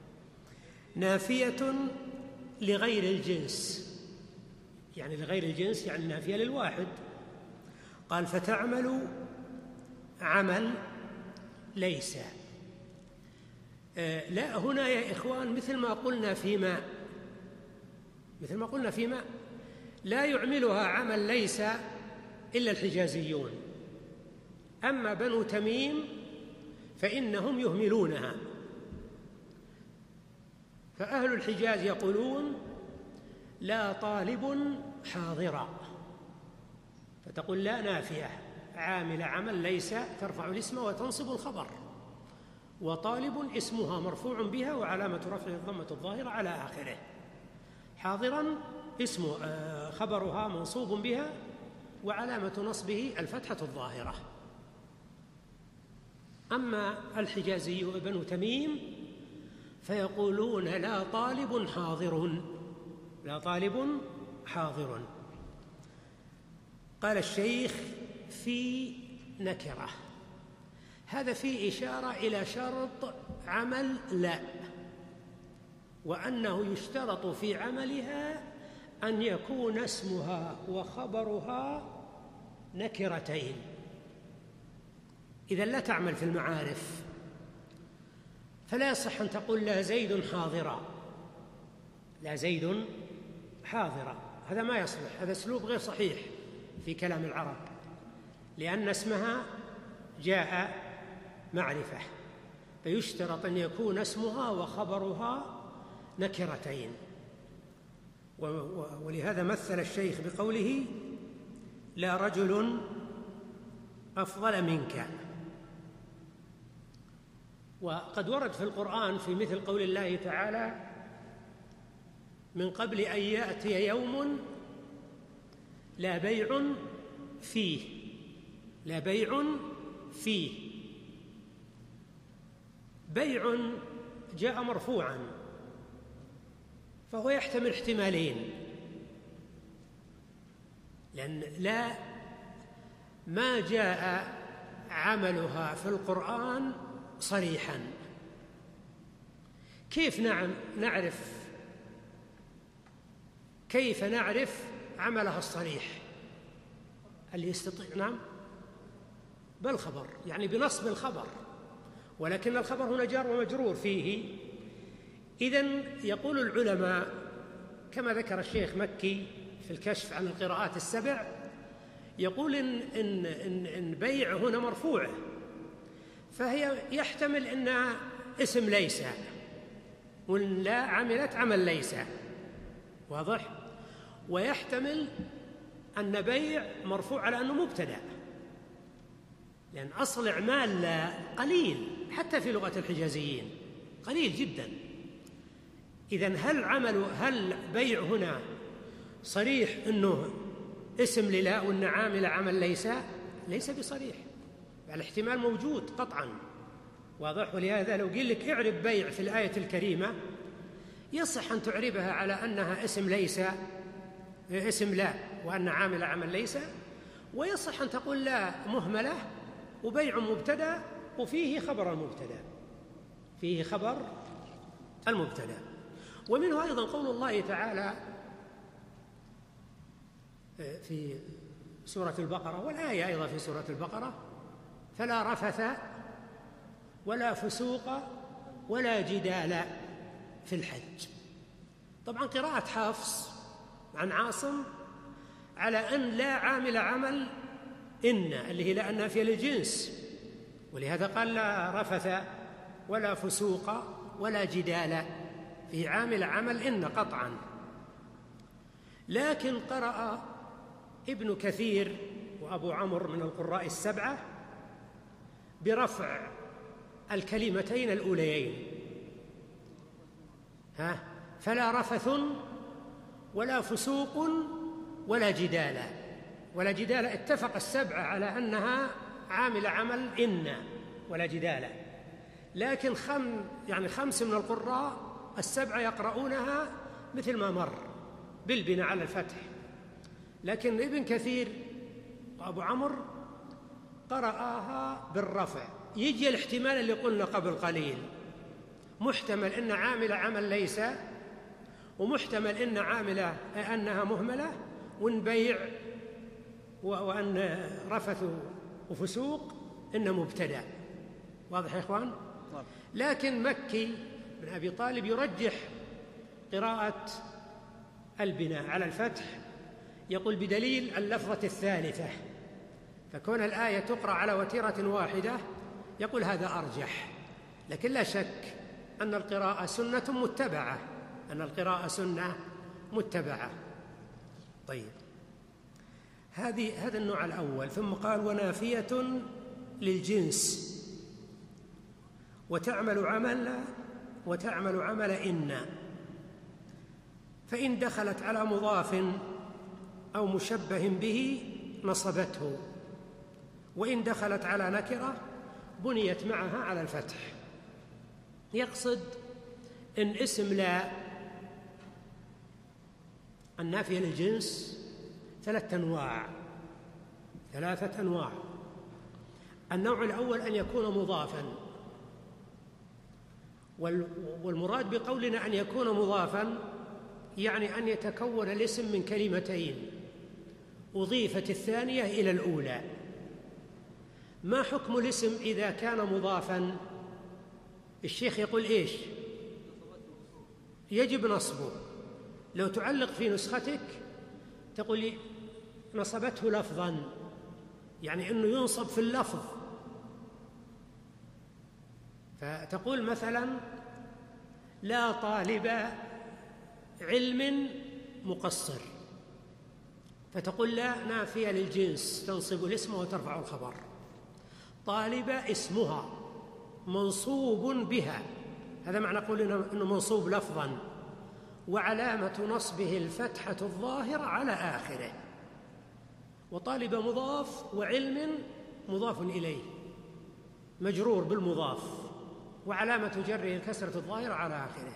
نافية لغير الجنس، يعني لغير الجنس يعني نافية للواحد. قال فتعمل عمل ليس. لا، هنا يا إخوان مثل ما قلنا فيما لا يعملها عمل ليس إلا الحجازيون، أما بنو تميم فإنهم يهملونها. فأهل الحجاز يقولون لا طالب حاضرا، فتقول لا نافية عامل عمل ليس ترفع الاسم وتنصب الخبر، وطالب اسمها مرفوع بها وعلامة رفعه الضمة الظاهرة على آخره. حاضرا اسم خبرها منصوب بها وعلامة نصبه الفتحة الظاهرة. أما الحجازي وابن تميم فيقولون لا طالب حاضر، لا طالب حاضر. قال الشيخ في نكرة، هذا فيه إشارة إلى شرط عمل لا، وأنه يشترط في عملها أن يكون اسمها وخبرها نكرتين، إذا لا تعمل في المعارف. فلا يصح أن تقول لا زيد حاضرا، لا زيد حاضرا، هذا ما يصلح، هذا أسلوب غير صحيح في كلام العرب، لأن اسمها جاء معرفة، فيشترط أن يكون اسمها وخبرها نكرتين. ولهذا مثل الشيخ بقوله لا رجل أفضل منك. وقد ورد في القرآن في مثل قول الله تعالى من قبل أن يأتي يوم لا بيع فيه، لا بيع فيه. بيع جاء مرفوعا فهو يحتمل احتمالين، لأن لا ما جاء عملها في القرآن صريحا. كيف نعرف عملها الصريح؟ اللي يستطيع، نعم، بالخبر، يعني بنصب الخبر، ولكن الخبر هنا جار ومجرور فيه. إذن يقول العلماء كما ذكر الشيخ مكي في الكشف عن القراءات السبع، يقول إن بيع هنا مرفوعة، فهي يحتمل أنها اسم ليس، وإن لا عملت عمل ليس، واضح؟ ويحتمل أن بيع مرفوع على أنه مبتدأ، لأن أصل إعمال لا قليل حتى في لغة الحجازيين، قليل جدا. إذن هل بيع هنا صريح أنه اسم للا وأن عامل عمل ليس بصريح، الاحتمال موجود قطعا، واضح؟ ولهذا لو قيل لك اعرب بيع في الآية الكريمة يصح أن تعربها على أنها اسم لا وأن عامل عمل ليس، ويصح أن تقول لا مهملة وبيع مبتدأ وفيه خبر المبتدأ، فيه خبر المبتدأ. ومنه أيضا قول الله تعالى في سورة البقرة، والآية أيضا في سورة البقرة: فلا رفث ولا فسوق ولا جدال في الحج. طبعا قراءة حفص عن عاصم على أن لا عامل عمل إن اللي هي لا النافية للجنس، ولهذا قال لا رفث ولا فسوق ولا جدال، في عامل عمل إن قطعا. لكن قرأ ابن كثير وأبو عمرو من القراء السبعة برفع الكلمتين الأوليين، فلا رفث ولا فسوق ولا جدال. ولا جدال اتفق السبعة على أنها عاملة عمل إن ولا جدال، لكن خمس من القراء السبعة يقرؤونها مثل ما مر بالبناء على الفتح، لكن ابن كثير وأبو عمرو قرأها بالرفع. يجي الاحتمال اللي قلنا قبل قليل، محتمل إن عاملة عمل ليس، ومحتمل إن عاملة أنها مهملة، ونبيع وأن رفث وفسوق إن مبتدأ. واضح يا إخوان؟ لكن مكي بن أبي طالب يرجح قراءة البناء على الفتح، يقول بدليل اللفظة الثالثة، فكون الآية تقرأ على وتيرة واحدة يقول هذا أرجح. لكن لا شك أن القراءة سنة متبعة، أن القراءة سنة متبعة. طيب، هذا النوع الأول. ثم قال ونافية للجنس وتعمل عمل إن، فإن دخلت على مضاف أو مشبه به نصبته، وإن دخلت على نكرة بنيت معها على الفتح. يقصد إن اسم لا النافية للجنس ثلاثة أنواع. النوع الأول أن يكون مضافاً، والمراد بقولنا أن يكون مضافاً يعني أن يتكون الاسم من كلمتين أضيفت الثانية إلى الأولى. ما حكم الاسم إذا كان مضافاً؟ الشيخ يقول إيش؟ يجب نصبه. لو تعلق في نسختك تقول نصبته لفظاً، يعني أنه ينصب في اللفظ، فتقول مثلاً لا طالب علم مقصر، فتقول لا نافية للجنس تنصب الاسم وترفع الخبر. طالب اسمها منصوب بها، هذا معنى قول إنه منصوب لفظاً، وعلامة نصبه الفتحة الظاهرة على آخره. وطالب مضاف، وعلم مضاف إليه مجرور بالمضاف، وعلامة جره الكسرة الظاهرة على آخره.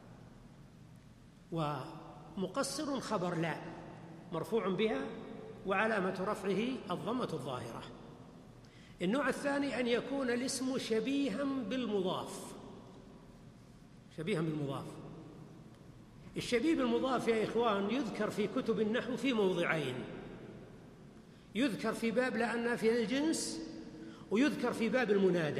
ومقصر خبر لا مرفوع بها، وعلامة رفعه الضمة الظاهرة. النوع الثاني أن يكون الاسم شبيها بالمضاف. الشبيه بالمضاف يا إخوان يذكر في كتب النحو في موضعين، يذكر في باب لا النافية للجنس، ويذكر في باب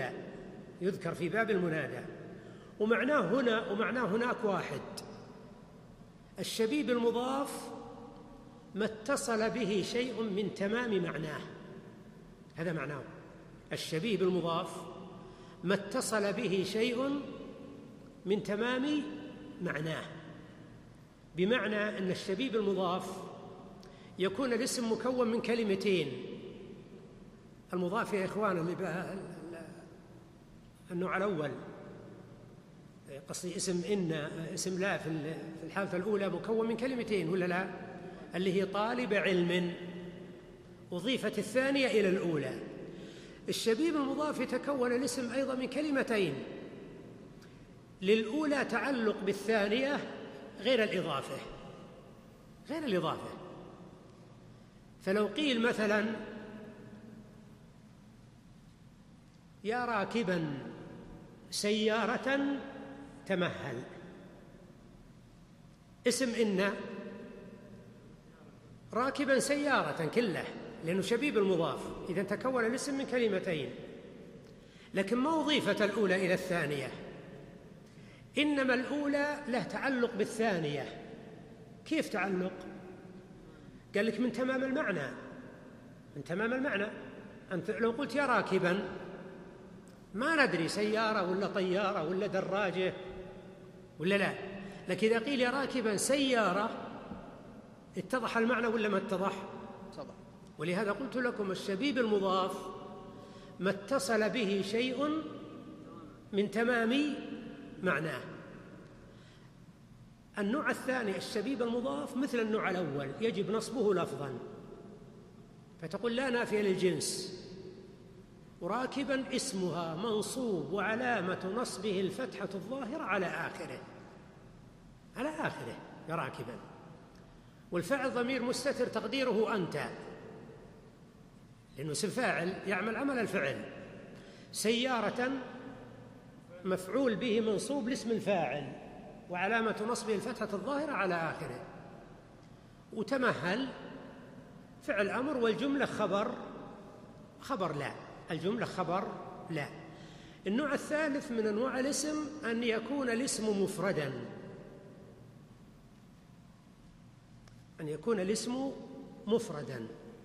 المنادى. ومعناه هنا ومعناه هناك واحد. الشبيه بالمضاف ما اتصل به شيء من تمام معناه، هذا معناه. الشبيه بالمضاف ما اتصل به شيء من تمام معناه، بمعنى أن الشبيه بالمضاف يكون الاسم مكون من كلمتين. المضاف يا إخوان اللي النوع الأول، قصدي اسم لا في الحالة الأولى مكون من كلمتين ولا لا؟ اللي هي طالب علم، أضيفت الثانية إلى الأولى. الشبيه بالمضاف يتكون الاسم أيضا من كلمتين، للأولى تعلق بالثانية غير الإضافة. فلو قيل مثلا يا راكبا سيارة تمهل، اسم إن راكبا سيارة كله، لأنه شبيه بالمضاف، إذن تكون الاسم من كلمتين، لكن ما أضيفت الأولى إلى الثانية، إنما الأولى له تعلق بالثانية. كيف تعلق؟ قال لك من تمام المعنى. أنت لو قلت يا راكبا ما ندري سيارة ولا طيارة ولا دراجة ولا لا، لكن إذا قيل يا راكبا سيارة اتضح المعنى ولا ما اتضح؟ ولهذا قلت لكم الشبيه بالمضاف ما اتصل به شيء من تمام معناه. النوع الثاني الشبيه بالمضاف مثل النوع الأول يجب نصبه لفظا، فتقول لا نافية للجنس، وراكبا اسمها منصوب وعلامة نصبه الفتحة الظاهرة على آخره، على آخره راكبا، والفعل ضمير مستتر تقديره أنت، لأنه اسم فاعل يعمل عمل الفعل. سيارة مفعول به منصوب لاسم الفاعل وعلامة نصبه الفتحة الظاهرة على آخره. وتمهل فعل أمر والجملة خبر لا، الجملة خبر لا. النوع الثالث من أنواع الاسم أن يكون الاسم مفرداً، أن يكون الاسم مفرداً.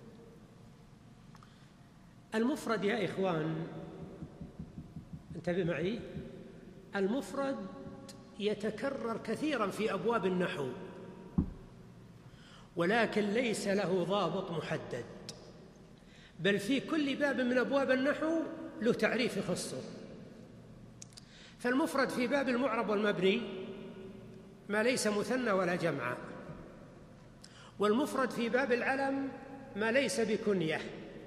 المفرد يا إخوان انتبه معي، المفرد يتكرر كثيراً في أبواب النحو، ولكن ليس له ضابط محدد، بل في كل باب من أبواب النحو له تعريف يخصه. فالمفرد في باب المعرب والمبني ما ليس مثنى ولا جمع، والمفرد في باب العلم ما ليس بكنية،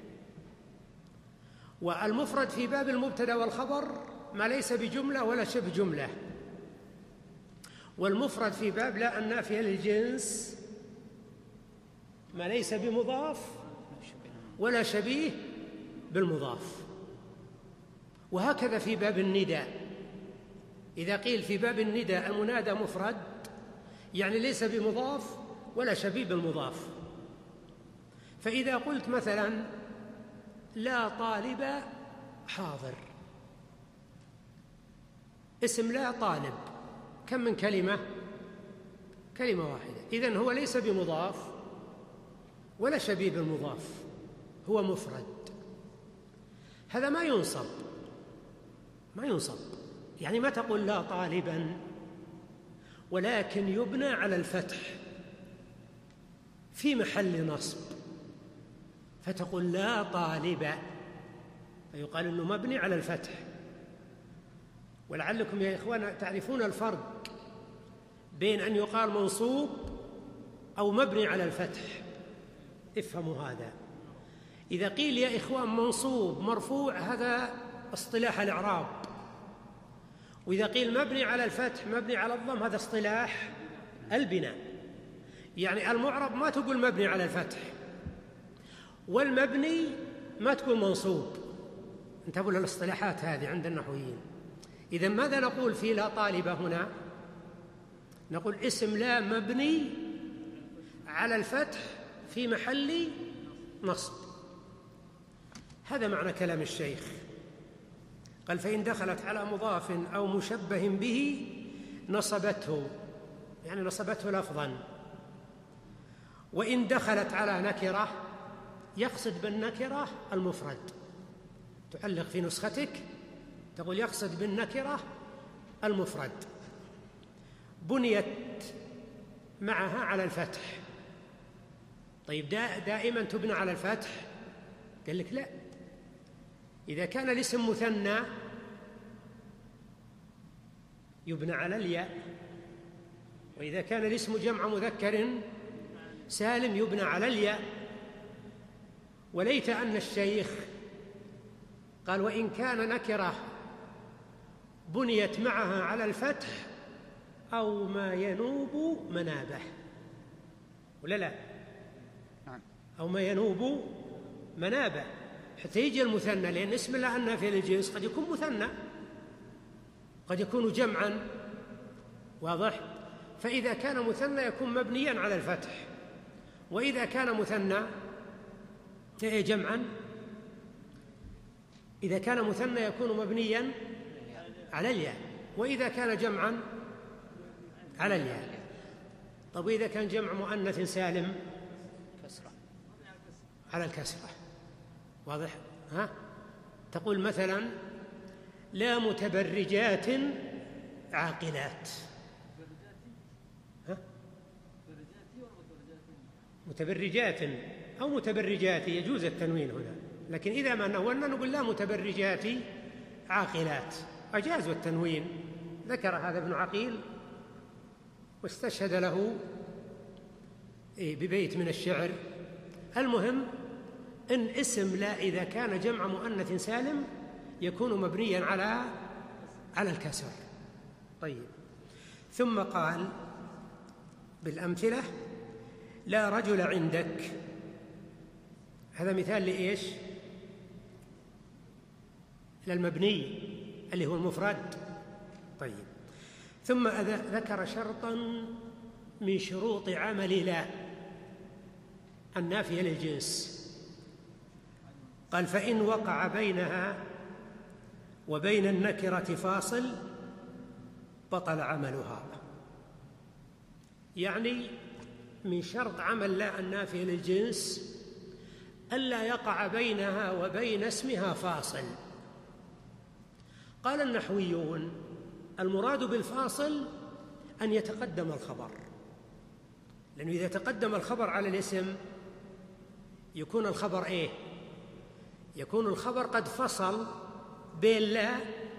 والمفرد في باب المبتدأ والخبر ما ليس بجملة ولا شبه جملة، والمفرد في باب لا النافية للجنس ما ليس بمضاف ولا شبيه بالمضاف. وهكذا في باب النداء، إذا قيل في باب النداء المنادى مفرد يعني ليس بمضاف ولا شبيه بالمضاف. فإذا قلت مثلا لا طالب حاضر، اسم لا طالب كم من كلمة؟ كلمة واحدة، إذن هو ليس بمضاف ولا شبيه بالمضاف، هو مفرد. هذا ما ينصب، يعني ما تقول لا طالبا، ولكن يبنى على الفتح في محل نصب، فتقول لا طالب، فيقال إنه مبني على الفتح. ولعلكم يا إخوان تعرفون الفرق بين أن يقال منصوب أو مبني على الفتح، افهموا هذا. إذا قيل يا إخوان منصوب مرفوع هذا اصطلاح الإعراب، وإذا قيل مبني على الفتح مبني على الضم هذا اصطلاح البناء. يعني المعرب ما تقول مبني على الفتح، والمبني ما تقول منصوب. انتبهوا للاصطلاحات هذه عند النحويين. إذن ماذا نقول في لا طالب هنا؟ نقول اسم لا مبني على الفتح في محل نصب. هذا معنى كلام الشيخ. قال فإن دخلت على مضاف أو مشبه به نصبته، يعني نصبته لفظا. وإن دخلت على نكرة، يقصد بالنكرة المفرد. تعلق في نسختك تقول يقصد بالنكرة المفرد، بنيت معها على الفتح. طيب دائما تبنى على الفتح؟ قال لك لا، إذا كان الاسم مثنى يبنى على الياء، وإذا كان الاسم جمع مذكر سالم يبنى على الياء. وليت أن الشيخ قال وإن كان نكرة بنيت معها على الفتح أو ما ينوب منابه، ولا لا؟ أو ما ينوب منابه، حتى يجي المثنى، لأن اسم الله النافية للجنس قد يكون مثنى قد يكون جمعا، واضح؟ فإذا كان مثنى يكون مبنيا على الفتح، وإذا كان مثنى جمعا، إذا كان مثنى يكون مبنيا على الياء، وإذا كان جمعا على الياء. طب وإذا كان جمع مؤنث سالم على الكسرة، واضح؟ تقول مثلا لا متبرجات عاقلات. متبرجات أو متبرجات يجوز التنوين هنا، لكن إذا ما نوّنا نقول لا متبرجات عاقلات. أجازوا التنوين، ذكر هذا ابن عقيل واستشهد له ببيت من الشعر. المهم إن اسم لا إذا كان جمع مؤنث سالم يكون مبنيا على الكسر. طيب، ثم قال بالأمثلة: لا رجل عندك. هذا مثال لإيش؟ للمبني اللي هو المفرد. طيب، ثم ذكر شرطا من شروط عمل لا النافية للجنس. قال: فإن وقع بينها وبين النكرة فاصل بطل عملها. يعني من شرط عمل لا النافية للجنس ألا يقع بينها وبين اسمها فاصل. قال النحويون: المراد بالفاصل أن يتقدم الخبر، لأنه إذا تقدم الخبر على الاسم يكون الخبر إيه؟ يكون الخبر قد فصل بين لا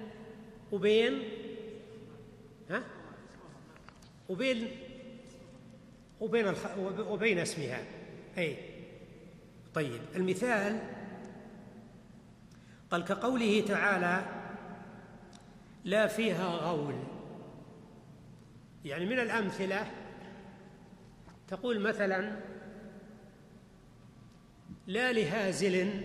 وبين اسمها. أي. طيب، المثال قال: كقوله تعالى: لا فيها غول. يعني من الأمثلة تقول مثلا: لا لهازل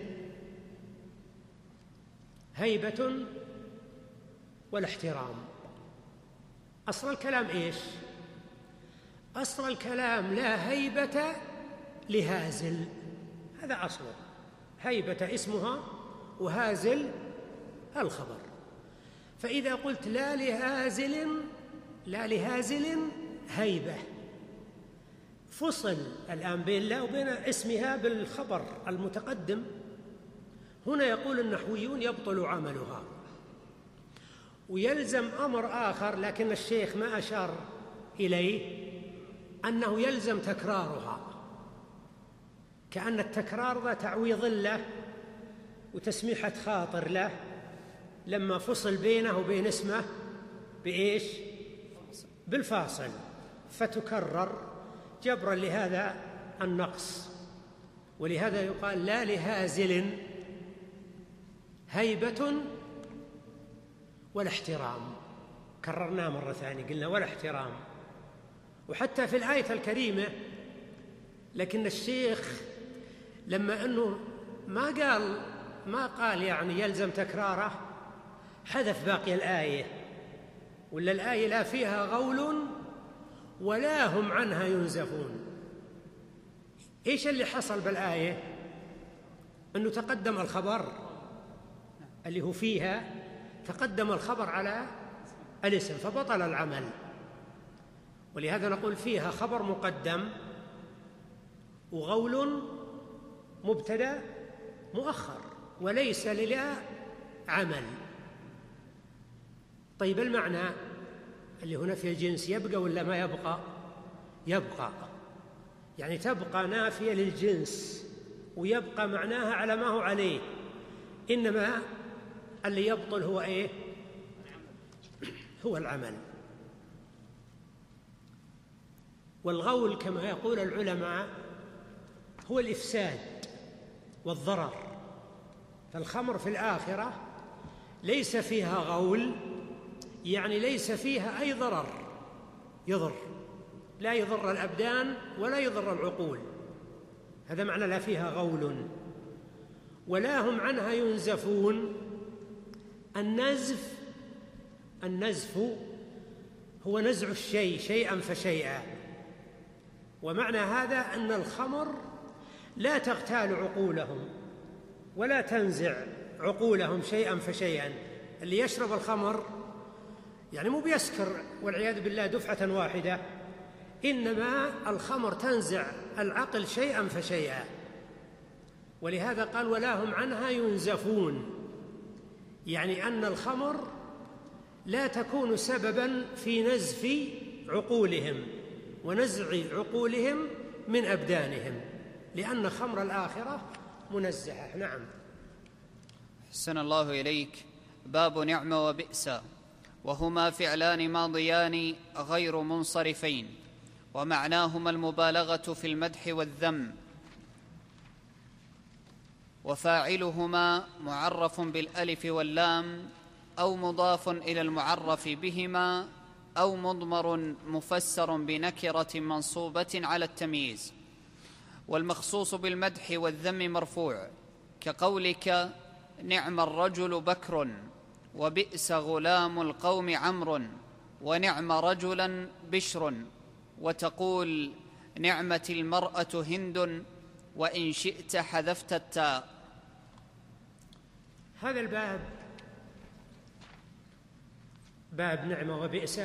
هيبة ولا احترام. أصل الكلام إيش؟ أصل الكلام لا هيبة لهازل، هذا أصله. هيبة اسمها وهازل الخبر. فإذا قلت لا لهازل هيبة، فصل الآن بين لا وبين اسمها بالخبر المتقدم. هنا يقول النحويون يبطل عملها. ويلزم أمر آخر لكن الشيخ ما أشار إليه، أنه يلزم تكرارها، كأن التكرار ذا تعويض له وتسميحة خاطر له لما فصل بينه وبين اسمه بإيش؟ بالفاصل، فتكرر جبرا لهذا النقص. ولهذا يقال لا لهازل هيبة ولا احترام. كررناه مرة ثانية، قلنا ولا احترام. وحتى في الآية الكريمة، لكن الشيخ لما أنه ما قال يعني يلزم تكراره، حذف باقي الآية، ولا الآية لا فيها غول ولا هم عنها ينزفون. إيش اللي حصل بالآية؟ أنه تقدم الخبر اللي هو فيها، تقدم الخبر على الاسم فبطل العمل. ولهذا نقول فيها خبر مقدم وغول مبتدأ مؤخر وليس للا عمل. طيب، المعنى اللي هنا في الجنس يبقى ولا ما يبقى؟ يبقى، يعني تبقى نافية للجنس ويبقى معناها على ما هو عليه، إنما اللي يبطل هو إيه؟ هو العمل. والغول كما يقول العلماء هو الإفساد والضرر. فالخمر في الآخرة ليس فيها غول، يعني ليس فيها أي ضرر يضر، لا يضر الأبدان ولا يضر العقول. هذا معنى لا فيها غول. ولا هم عنها ينزفون. النزف هو نزع الشيء شيئا فشيئا. ومعنى هذا أن الخمر لا تغتال عقولهم ولا تنزع عقولهم شيئا فشيئا. اللي يشرب الخمر يعني مو بيسكر والعياذ بالله دفعة واحدة، إنما الخمر تنزع العقل شيئا فشيئا. ولهذا قال ولا هم عنها ينزفون، يعني أن الخمر لا تكون سببا في نزف عقولهم ونزع عقولهم من أبدانهم، لأن خمر الآخرة منزهة. نعم. أحسن الله إليك. باب نعم وبئس، وهما فعلان ماضيان غير منصرفين، ومعناهما المبالغة في المدح والذم، وفاعلهما معرف بالألف واللام أو مضاف إلى المعرف بهما أو مضمر مفسر بنكرة منصوبة على التمييز. والمخصوص بالمدح والذم مرفوع، كقولك نعم الرجل بكر، وبئس غلام القوم عمرو، ونعم رجلا بشر، وتقول نعمة المرأة هند، وإن شئت حذفت التاء. هذا الباب، باب نعم وبئس،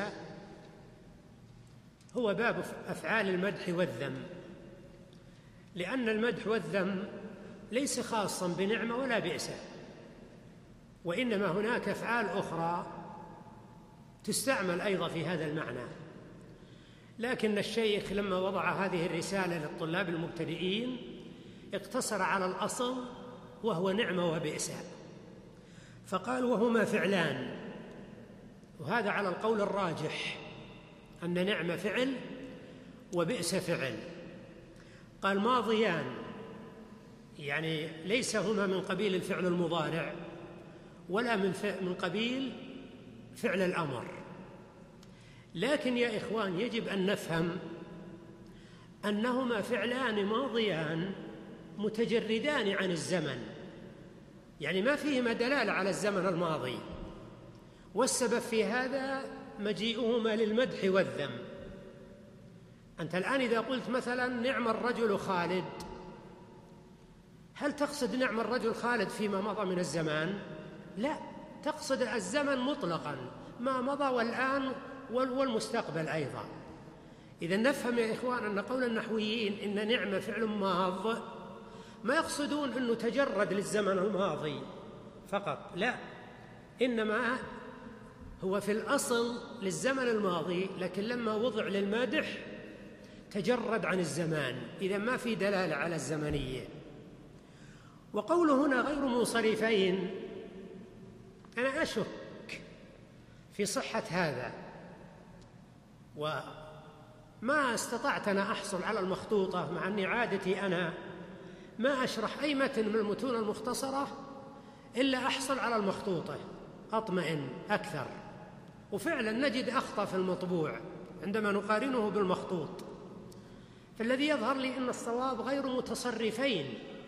هو باب أفعال المدح والذم، لأن المدح والذم ليس خاصا بنعمة ولا بئس، وإنما هناك أفعال أخرى تستعمل أيضا في هذا المعنى. لكن الشيخ لما وضع هذه الرسالة للطلاب المبتدئين اقتصر على الأصل وهو نعمة وبئس، فقال وهما فعلان، وهذا على القول الراجح أن نعمة فعل وبئس فعل. قال ماضيان، يعني ليس هما من قبيل الفعل المضارع ولا من قبيل فعل الأمر، لكن يا إخوان يجب أن نفهم أنهما فعلان ماضيان متجردان عن الزمن، يعني ما فيهما دلالة على الزمن الماضي، والسبب في هذا مجيئهما للمدح والذم. أنت الآن إذا قلت مثلا نعم الرجل خالد، هل تقصد نعم الرجل خالد فيما مضى من الزمان؟ لا، تقصد الزمن مطلقا، ما مضى والآن والمستقبل أيضا. إذا نفهم يا إخوان أن قول النحويين إن نعمة فعل ماض ما يقصدون أنه تجرد للزمن الماضي فقط، لا، إنما هو في الأصل للزمن الماضي، لكن لما وضع للمدح تجرد عن الزمان، إذا ما في دلالة على الزمنية. وقوله هنا غير منصرفين، أنا أشك في صحة هذا، وما استطعت أنا أحصل على المخطوطة، مع أني عادتي أنا ما أشرح أي متن من المتون المختصرة إلا أحصل على المخطوطة أطمئن أكثر، وفعلا نجد أخطأ في المطبوع عندما نقارنه بالمخطوط، فالذي يظهر لي أن الصواب غير متصرفين،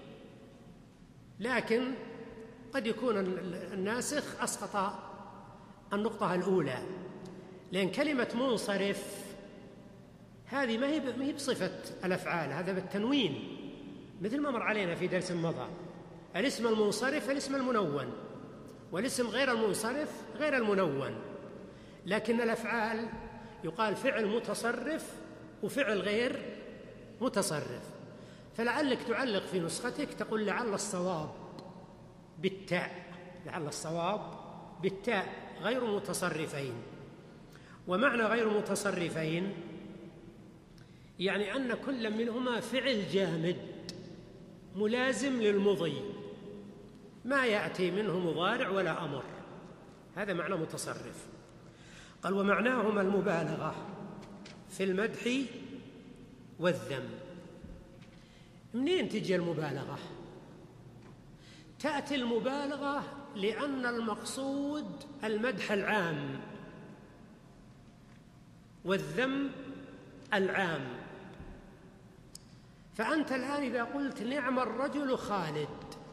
لكن قد يكون الناسخ أسقط النقطة الأولى، لأن كلمة منصرف هذه ما هي بصفة الأفعال، هذا بالتنوين، مثل ما مر علينا في درس مضى. الاسم المنصرف الاسم المنون، والاسم غير المنصرف غير المنون، لكن الأفعال يقال فعل متصرف وفعل غير متصرف. فلعلك تعلق في نسختك تقول لعل الصواب بالتاء، لعل الصواب بالتاء غير متصرفين. ومعنى غير متصرفين يعني أن كل منهما فعل جامد ملازم للمضي، ما يأتي منه مضارع ولا أمر، هذا معنى متصرف. قال ومعناهما المبالغة في المدح والذم. منين تجي المبالغة؟ تأتي المبالغة لأن المقصود المدح العام والذم العام. فأنت الآن إذا قلت نعم الرجل خالد،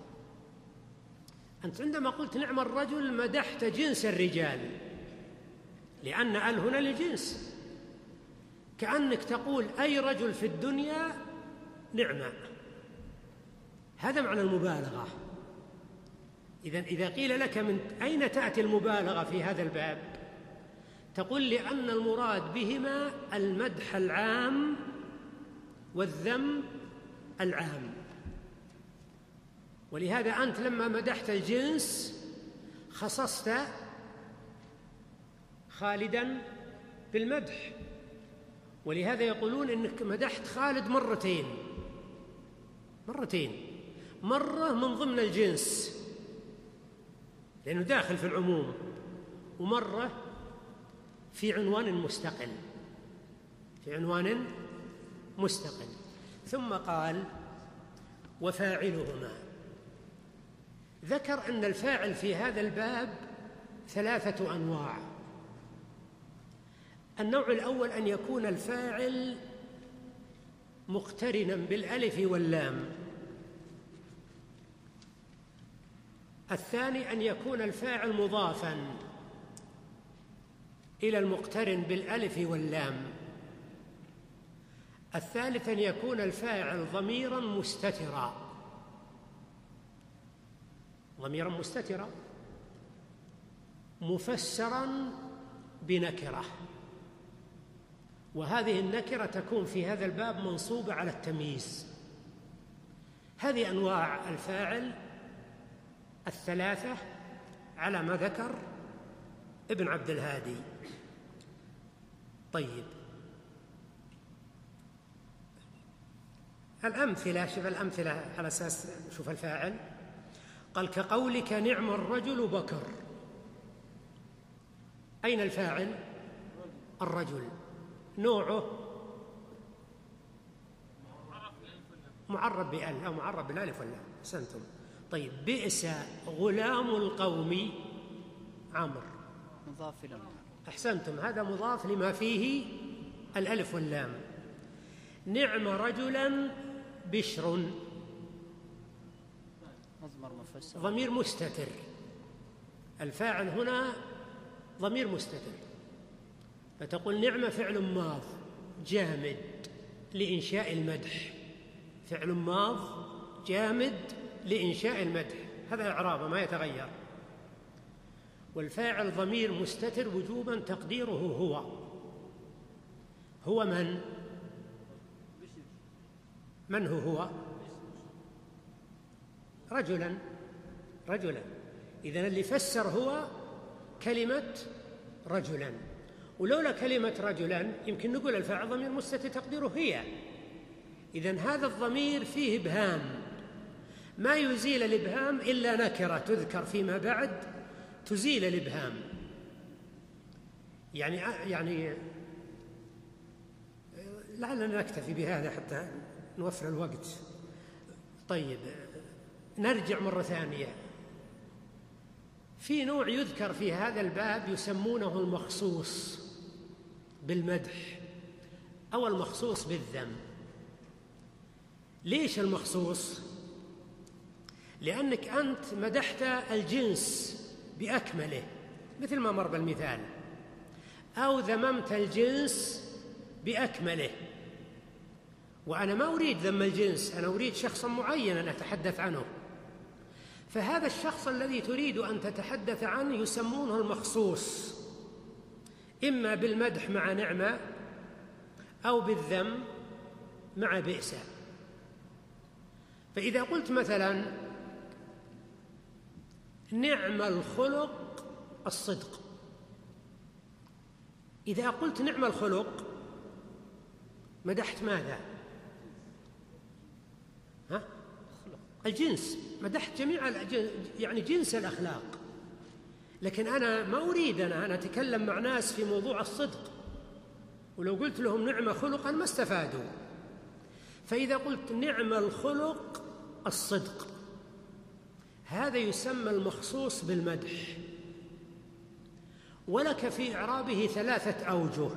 أنت عندما قلت نعم الرجل مدحت جنس الرجال، لأن ال هنا للجنس، كأنك تقول أي رجل في الدنيا نعمة، هذا معنى المبالغة. إذا قيل لك من أين تأتي المبالغة في هذا الباب، تقول لأن المراد بهما المدح العام والذم العام. ولهذا أنت لما مدحت الجنس خصصت خالداً بالمدح، ولهذا يقولون إنك مدحت خالد مرتين، مرة من ضمن الجنس لأنه داخل في العموم، ومرة في عنوان مستقل، في عنوان مستقل. ثم قال وفاعلهما. ذكر أن الفاعل في هذا الباب 3 أنواع. النوع الأول أن يكون الفاعل مقترنا بالألف واللام. الثاني أن يكون الفاعل مضافا إلى المقترن بالألف واللام. الثالث أن يكون الفاعل ضميرا مستترا، ضميرا مستترا مفسرا بنكرة، وهذه النكرة تكون في هذا الباب منصوبة على التمييز. هذه أنواع الفاعل 3 على ما ذكر ابن عبد الهادي. طيب، الأمثلة، شوف الأمثلة على أساس شوف الفاعل. قال كقولك نعم الرجل بكر. أين الفاعل؟ الرجل. نوعه معرب بأل أو معرب بالألف واللام. أحسنتم. طيب، بئس غلام القوم عمرو. مضاف إلى. أحسنتم، هذا مضاف لما فيه الألف واللام. نعم رجلا بشر، ضمير مستتر. الفاعل هنا ضمير مستتر، فتقول نعم فعل ماض جامد لإنشاء المدح، فعل ماض جامد لإنشاء المدح، هذا إعرابه ما يتغير. والفاعل ضمير مستتر وجوبا تقديره هو. هو من هو؟ رجلا. إذن اللي فسر هو كلمة رجلا، ولولا كلمة رجلا يمكن نقول الفاعل ضمير مستتر تقديره هي. إذن هذا الضمير فيه إبهام، ما يزيل الإبهام إلا نكرة تذكر فيما بعد تزيل الإبهام. يعني لعلنا نكتفي بهذا حتى نوفر الوقت. طيب، نرجع مرة ثانية. في نوع يذكر في هذا الباب يسمونه المخصوص بالمدح أو المخصوص بالذم. ليش المخصوص؟ لأنك أنت مدحت الجنس بأكمله مثل ما مر بالمثال، أو ذممت الجنس بأكمله. وأنا ما أريد ذم الجنس، أنا أريد شخصا معينا أتحدث عنه. فهذا الشخص الذي تريد أن تتحدث عنه يسمونه المخصوص، إما بالمدح مع نعمة أو بالذم مع بئس. فإذا قلت مثلا نعم الخلق الصدق، إذا قلت نعم الخلق مدحت ماذا؟ الجنس، مدحت جميع يعني جنس الأخلاق. لكن أنا ما أريد أنا أتكلم مع ناس في موضوع الصدق، ولو قلت لهم نعم خلقا ما استفادوا. فإذا قلت نعم الخلق الصدق، هذا يسمى المخصوص بالمدح. ولك في إعرابه 3 أوجه.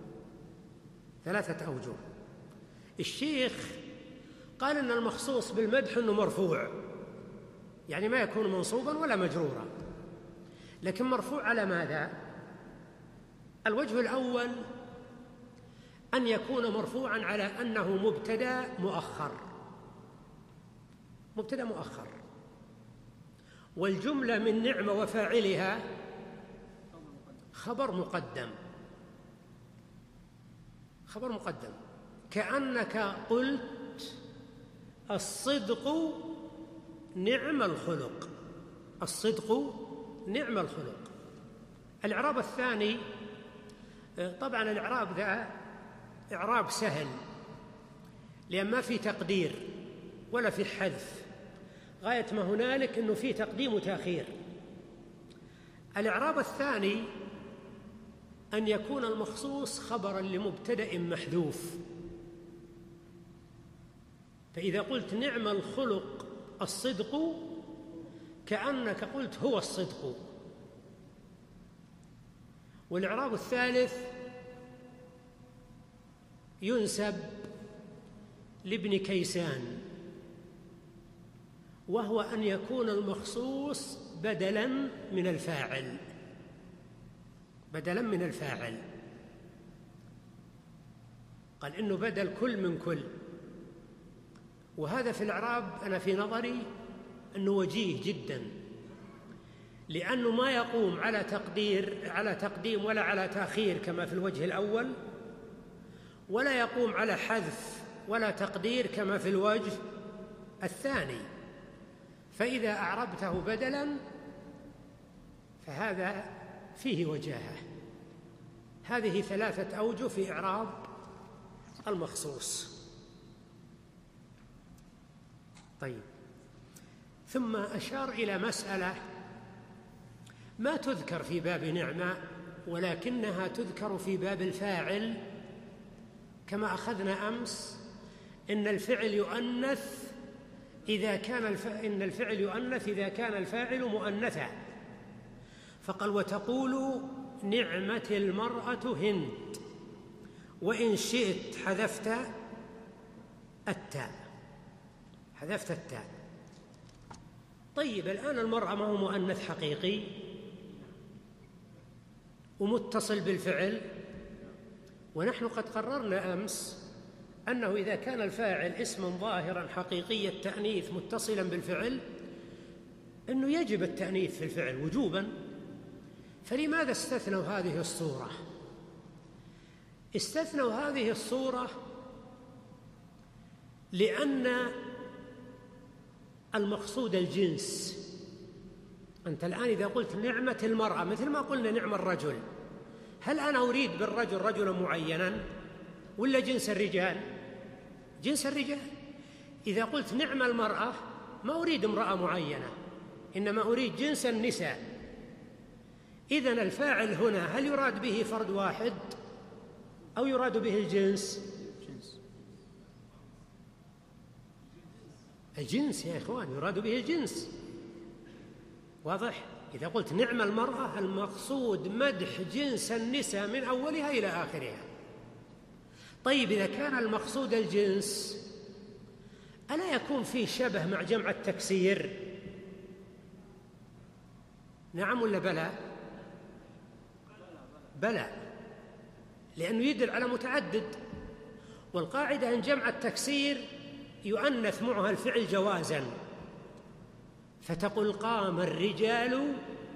الشيخ قال أن المخصوص بالمدح أنه مرفوع، يعني ما يكون منصوبا ولا مجرورا، لكن مرفوع على ماذا؟ الوجه الأول أن يكون مرفوعا على أنه مبتدأ مؤخر، والجملة من نعمة وفاعلها خبر مقدم. كأنك قلت الصدق نعم الخلق. الإعراب الثاني، طبعا الإعراب ذا إعراب سهل، لأن ما في تقدير ولا في حذف، غاية ما هنالك أنه في تقديم وتأخير. الإعراب الثاني أن يكون المخصوص خبراً لمبتدأ محذوف. فإذا قلت نعم الخلق الصدق كأنك قلت هو الصدق. والإعراب الثالث ينسب لابن كيسان، وهو أن يكون المخصوص بدلاً من الفاعل، بدلاً من الفاعل. قال إنه بدل كل من كل. وهذا في الإعراب أنا في نظري أنه وجيه جداً، لأنه ما يقوم على تقديم ولا على تأخير كما في الوجه الأول، ولا يقوم على حذف ولا تقدير كما في الوجه الثاني. فإذا أعربته بدلاً فهذا فيه وجاهة. هذه 3 أوجه في إعراب المخصوص. طيب، ثم أشار إلى مسألة ما تذكر في باب نعمة ولكنها تذكر في باب الفاعل، كما أخذنا أمس إن الفعل يؤنث إذا كان الفاعل مؤنثا. فقال وتقول نعمة المرأة هند، وإن شئت حذفت التاء. طيب، الآن المرأة ما هو مؤنث حقيقي ومتصل بالفعل، ونحن قد قررنا أمس أنه إذا كان الفاعل اسما ظاهرا حقيقي التأنيث متصلا بالفعل أنه يجب التأنيث في الفعل وجوبا. فلماذا استثنوا هذه الصورة؟ استثنوا هذه الصورة لأن المقصود الجنس. أنت الآن إذا قلت نعمة المرأة مثل ما قلنا نعم الرجل، هل أنا أريد بالرجل رجلا معينا ولا جنس الرجال؟ جنس الرجال. إذا قلت نعم المرأة ما أريد امرأة معينة، إنما أريد جنس النساء. إذن الفاعل هنا هل يراد به فرد واحد أو يراد به الجنس؟ الجنس يا إخوان، يراد به الجنس. واضح؟ إذا قلت نعم المرأة المقصود مدح جنس النساء من أولها إلى آخرها. طيب، إذا كان المقصود الجنس ألا يكون فيه شبه مع جمع التكسير؟ نعم ولا بلى؟ بلى، لأنه يدل على متعدد، والقاعدة أن جمع التكسير يؤنث معها الفعل جوازاً، فتقول قام الرجال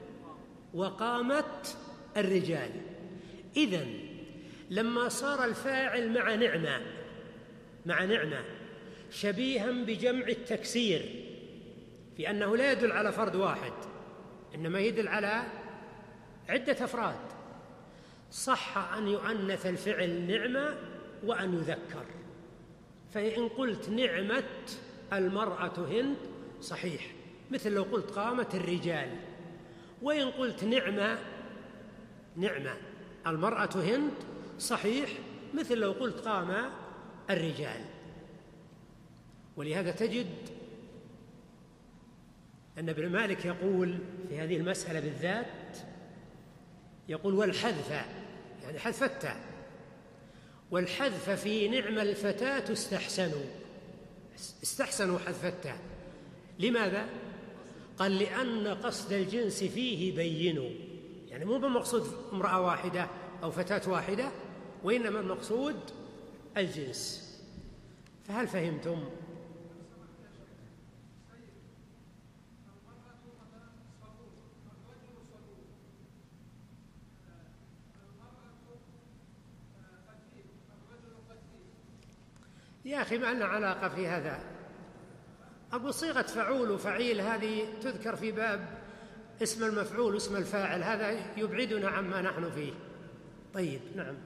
وقامت الرجال. إذن لما صار الفاعل مع نعمة شبيها بجمع التكسير في أنه لا يدل على فرد واحد إنما يدل على عدة أفراد، صح أن يؤنث الفعل نعمة وأن يذكر. فإن قلت نعمة المرأة هند صحيح، مثل لو قلت قامت الرجال. وإن قلت نعمة المرأة هند صحيح، مثل لو قلت قام الرجال. ولهذا تجد أن ابن مالك يقول في هذه المسألة بالذات، يقول والحذف، يعني حذف التاء، والحذف في نعم الفتاة استحسنوا حذف التاء. لماذا؟ قال لأن قصد الجنس فيه بينوا، يعني مو بالمقصود امرأة واحدة أو فتاة واحدة، وإنما المقصود الجنس. فهل فهمتم؟ يا أخي ما لنا علاقة في هذا. أقول صيغة فعول وفعيل هذه تذكر في باب اسم المفعول واسم الفاعل، هذا يبعدنا عما نحن فيه. طيب، نعم.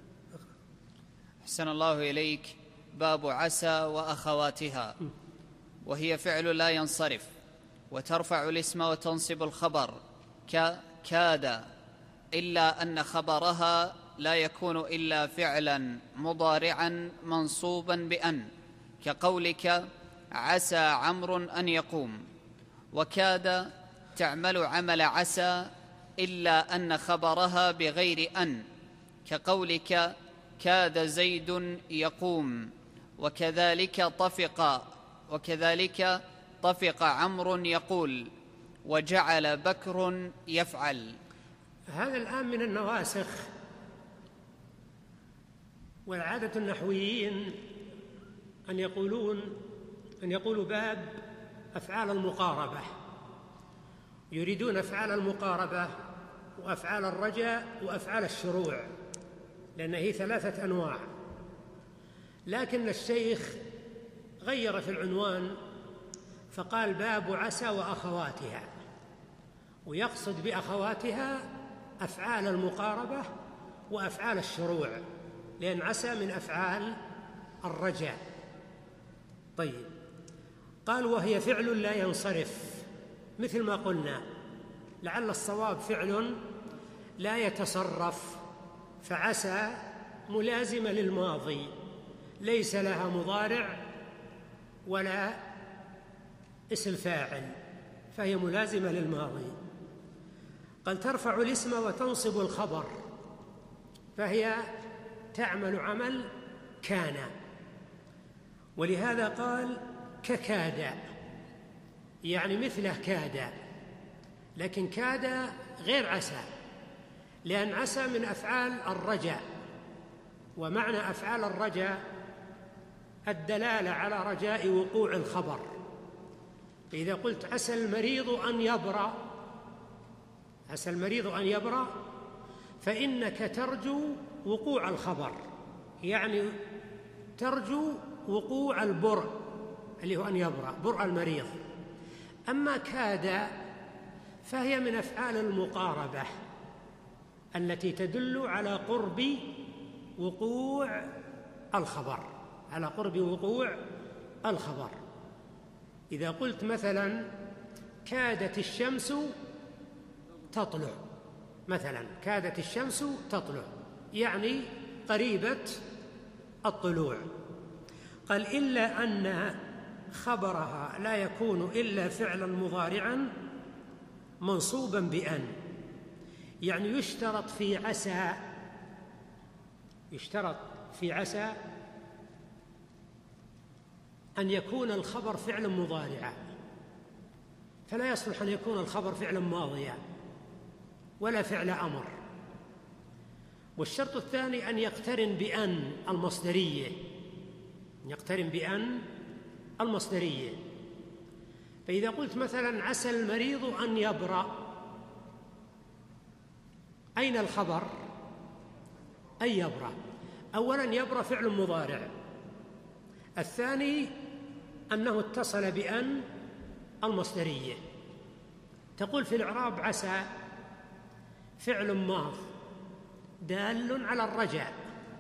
أحسن الله إليك. باب عسى وأخواتها، وهي فعل لا ينصرف، وترفع الاسم وتنصب الخبر كاد إلا أن خبرها لا يكون إلا فعلا مضارعا منصوبا بأن، كقولك عسى عمرو أن يقوم. وكاد تعمل عمل عسى إلا أن خبرها بغير أن، كقولك كاد زيد يقوم. وكذلك طفق عمرو يقول، وجعل بكر يفعل. هذا الآن من النواسخ. والعادة النحويين أن يقولوا باب أفعال المقاربة، يريدون أفعال المقاربة وأفعال الرجاء وأفعال الشروع، لأن هي 3 أنواع. لكن الشيخ غير في العنوان فقال باب عسى وأخواتها، ويقصد بأخواتها أفعال المقاربة وأفعال الشروع، لأن عسى من أفعال الرجاء. طيب، قال وهي فعل لا ينصرف، مثل ما قلنا لعل الصواب فعل لا يتصرف، فعسى ملازمة للماضي ليس لها مضارع ولا اسم فاعل، فهي ملازمة للماضي. قال ترفع الاسم وتنصب الخبر، فهي تعمل عمل كان، ولهذا قال ككاد، يعني مثله كاد. لكن كاد غير عسى، لأن عسى من أفعال الرجاء، ومعنى أفعال الرجاء الدلالة على رجاء وقوع الخبر. فإذا قلت عسى المريض أن يبرأ، عسى المريض أن يبرأ، فإنك ترجو وقوع الخبر، يعني ترجو وقوع البرء اللي هو أن يبرأ، برء المريض. أما كاد فهي من أفعال المقاربة التي تدل على قرب وقوع الخبر، على قرب وقوع الخبر. إذا قلت مثلا كادت الشمس تطلع، مثلا كادت الشمس تطلع يعني قريبة الطلوع. قال إلا أن خبرها لا يكون إلا فعلا مضارعا منصوبا بأن، يعني يشترط في عسى أن يكون الخبر فعلا مضارعا، فلا يصلح أن يكون الخبر فعلا ماضيا ولا فعل أمر. والشرط الثاني أن يقترن بأن المصدرية، يقترن بأن المصدرية. فإذا قلت مثلا عسى المريض أن يبرأ، أين الخبر؟ أن يبرأ. أولا يبرأ فعل مضارع، الثاني أنه اتصل بأن المصدرية. تقول في الإعراب عسى فعل ماض دال على الرجاء،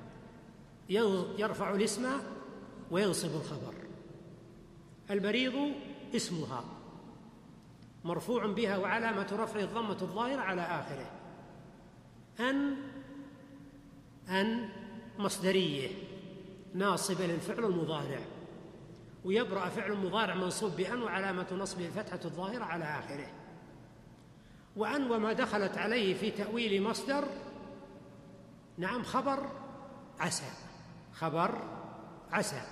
يرفع الاسم وينصب الخبر. المريض اسمها مرفوع بها وعلامة رفعه الضمة الظاهرة على آخره. أن مصدرية ناصبة للفعل المضارع، ويبرأ فعل مضارع منصوب بأن وعلامة نصبه الفتحة الظاهرة على آخره. وأن وما دخلت عليه في تأويل مصدر، نعم خبر عسى، خبر عسى.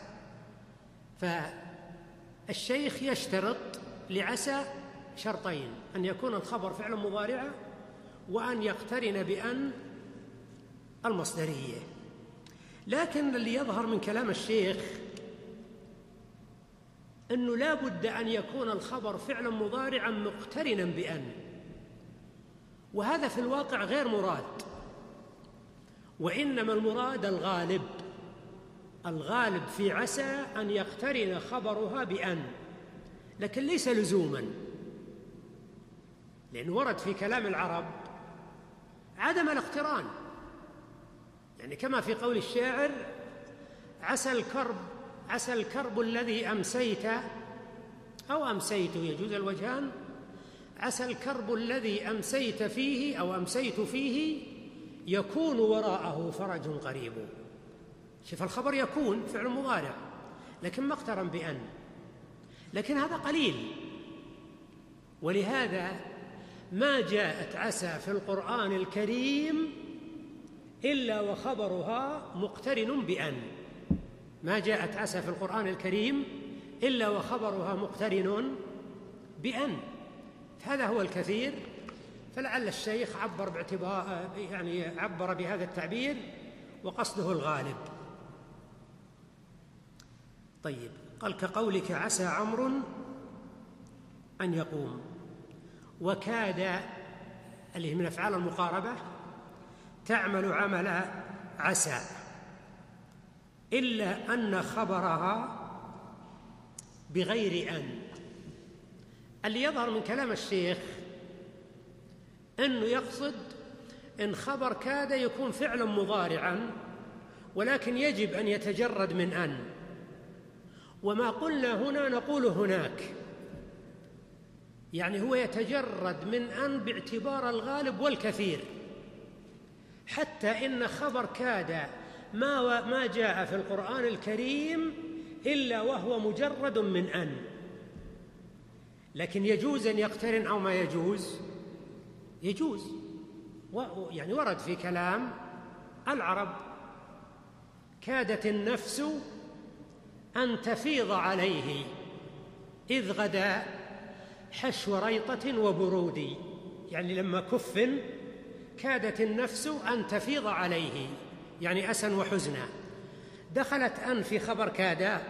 فالشيخ يشترط لعسى شرطين: أن يكون الخبر فعلا مضارعا، وأن يقترن بأن المصدرية. لكن اللي يظهر من كلام الشيخ أنه لا بد أن يكون الخبر فعلا مضارعا مقترنا بأن، وهذا في الواقع غير مراد، وإنما المراد الغالب في عسى أن يقترن خبرها بأن، لكن ليس لزوما، لأن ورد في كلام العرب عدم الاقتران، يعني كما في قول الشاعر عسى الكرب الذي أمسيت، أو أمسيت يجوز الوجهان، عسى الكرب الذي أمسيت فيه أو أمسيت فيه يكون وراءه فرج قريب. شوف الخبر يكون فعل مضارع لكن ما اقترن بأن، لكن هذا قليل، ولهذا ما جاءت عسى في القرآن الكريم إلا وخبرها مقترن بأن. ما جاءت عسى في القرآن الكريم إلا وخبرها مقترن بأن. هذا هو الكثير، فلعل الشيخ عبر بهذا التعبير وقصده الغالب. طيب، قال كقولك عسى عمرو أن يقوم، وكاد اللي من أفعال المقاربة تعمل عمل عسى، إلا أن خبرها بغير أن. اللي يظهر من كلام الشيخ أنه يقصد إن خبر كاد يكون فعلا مضارعا، ولكن يجب أن يتجرد من أن، وما قلنا هنا نقول هناك، يعني هو يتجرد من أن باعتبار الغالب والكثير، حتى إن خبر كاد ما جاء في القرآن الكريم إلا وهو مجرد من أن. لكن يجوز أن يقترن أو ما يجوز؟ يجوز، يعني ورد في كلام العرب كادت النفس أن تفيض عليه إذ غدا حشو ريطة وبرود، يعني لما كفن كادت النفس أن تفيض عليه، يعني أسا وحزنا. دخلت أن في خبر كاد،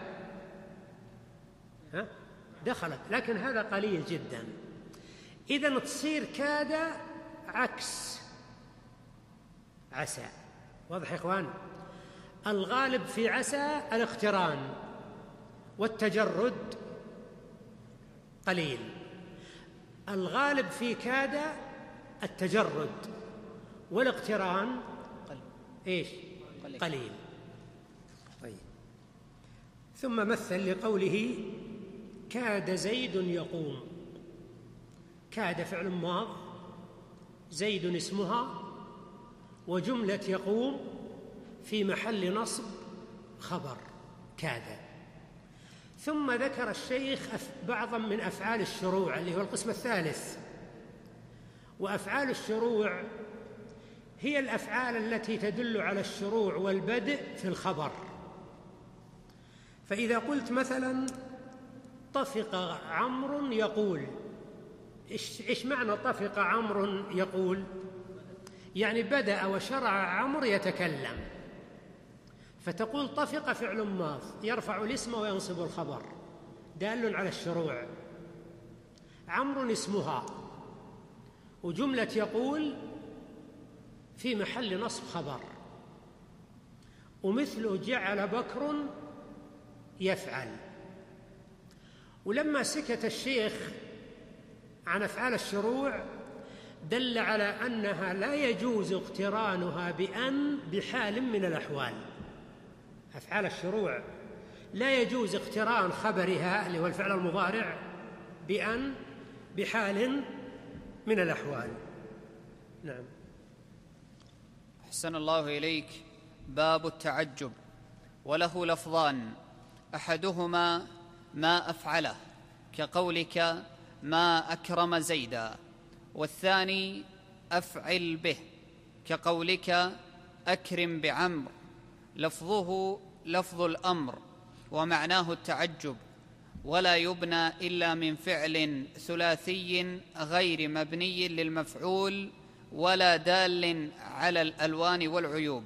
دخلت، لكن هذا قليل جدا. إذن تصير كاد عكس عسى. واضح يا إخوان؟ الغالب في عسى الاقتران والتجرد قليل، الغالب في كاد التجرد والاقتران قليل. طيب، ثم مثل لقوله كاد زيد يقوم. كاد فعل ماض، زيد اسمها، وجملة يقوم في محل نصب خبر كاد. ثم ذكر الشيخ بعضا من أفعال الشروع اللي هو القسم الثالث. وأفعال الشروع هي الأفعال التي تدل على الشروع والبدء في الخبر. فإذا قلت مثلا طفق عمرو يقول، إيش معنى طفق عمرو يقول؟ يعني بدأ وشرع عمرو يتكلم، فتقول طفق فعل ماض يرفع الاسم وينصب الخبر دال على الشروع. عمرو اسمها، وجملة يقول في محل نصب خبر. ومثله جعل بكر يفعل. ولما سكت الشيخ عن أفعال الشروع دل على أنها لا يجوز اقترانها بأن بحال من الأحوال. أفعال الشروع لا يجوز اقتران خبرها اللي هو الفعل المضارع بأن بحال من الأحوال. نعم. أحسن الله إليك. باب التعجب، وله لفظان، أحدهما ما أفعله كقولك ما أكرم زيدا، والثاني أفعل به كقولك أكرم بعمر. لفظه لفظ الأمر ومعناه التعجب، ولا يبنى إلا من فعل ثلاثي غير مبني للمفعول ولا دال على الألوان والعيوب.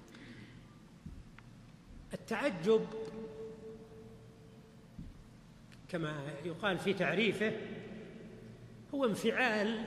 التعجب كما يقال في تعريفه هو انفعال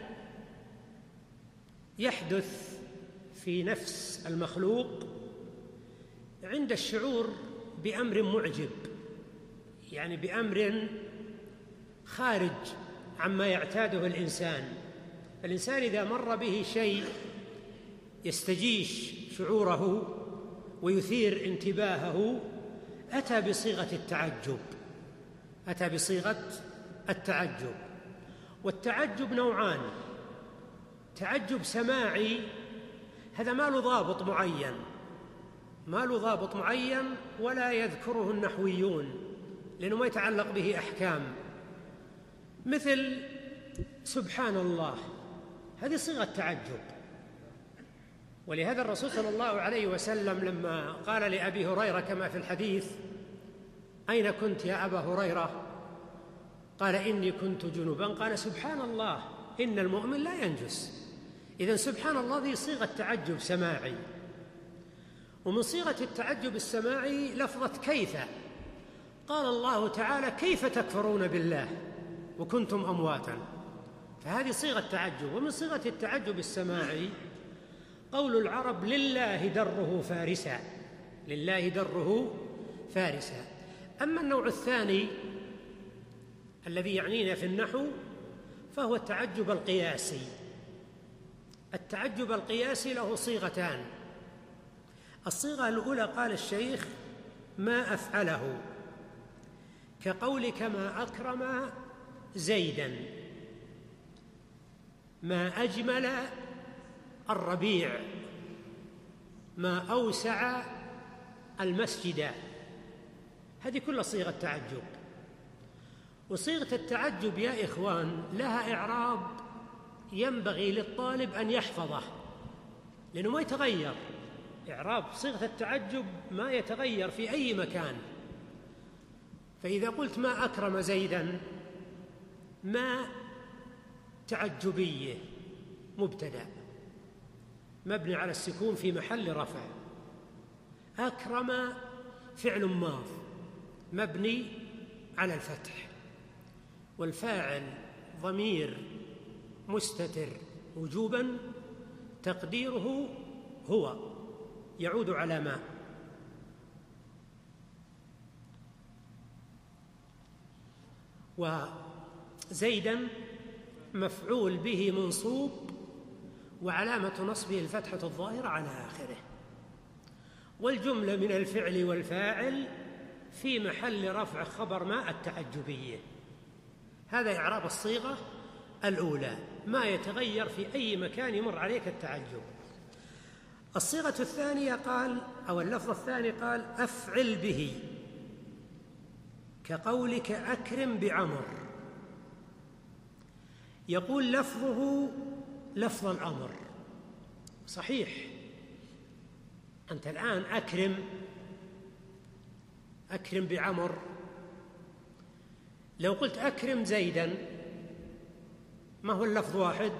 يحدث في نفس المخلوق عند الشعور بأمر معجب، يعني بأمر خارج عما يعتاده الإنسان. الإنسان إذا مر به شيء يستجيش شعوره ويثير انتباهه أتى بصيغة التعجب، والتعجب نوعان: تعجب سماعي، هذا ما له ضابط معين، ولا يذكره النحويون لأنه ما يتعلق به أحكام، مثل سبحان الله، هذه صيغة تعجب. ولهذا الرسول صلى الله عليه وسلم لما قال لأبي هريرة كما في الحديث: أين كنت يا أبا هريرة؟ قال: إني كنت جنبا. قال: سبحان الله، إن المؤمن لا ينجس. إذن سبحان الله ذي صيغة تعجب سماعي. ومن صيغة التعجب السماعي لفظة كيف، قال الله تعالى: كيف تكفرون بالله وكنتم أمواتا، فهذه صيغة تعجب. ومن صيغة التعجب السماعي قول العرب: لله دره فارسا، لله دره فارسا. أما النوع الثاني الذي يعنينا في النحو فهو التعجب القياسي. التعجب القياسي له صيغتان: الصيغة الأولى قال الشيخ: ما أفعله، كقولك ما أكرم زيداً، ما أجمل الربيع، ما أوسع المسجد. هذه كلها صيغة تعجب. وصيغة التعجب يا إخوان لها إعراب ينبغي للطالب أن يحفظه، لأنه ما يتغير. إعراب صيغة التعجب ما يتغير في أي مكان. فإذا قلت ما أكرم زيداً، ما تعجبية مبتدأ مبني على السكون في محل رفع، أكرم فعل ماض مبني على الفتح، والفاعل ضمير مستتر وجوباً تقديره هو، يعود على ما. وزيداً مفعول به منصوب وعلامة نصبه الفتحة الظاهرة على آخره، والجملة من الفعل والفاعل في محل رفع خبر ما التعجبية. هذا إعراب الصيغة الأولى، ما يتغير في أي مكان يمر عليك التعجب. الصيغة الثانية قال، أو اللفظ الثاني قال: أفعل به، كقولك أكرم بعمر. يقول لفظه لفظ الأمر، صحيح. أنت الآن أكرم بعمر، لو قلت أكرم زيداً ما هو اللفظ؟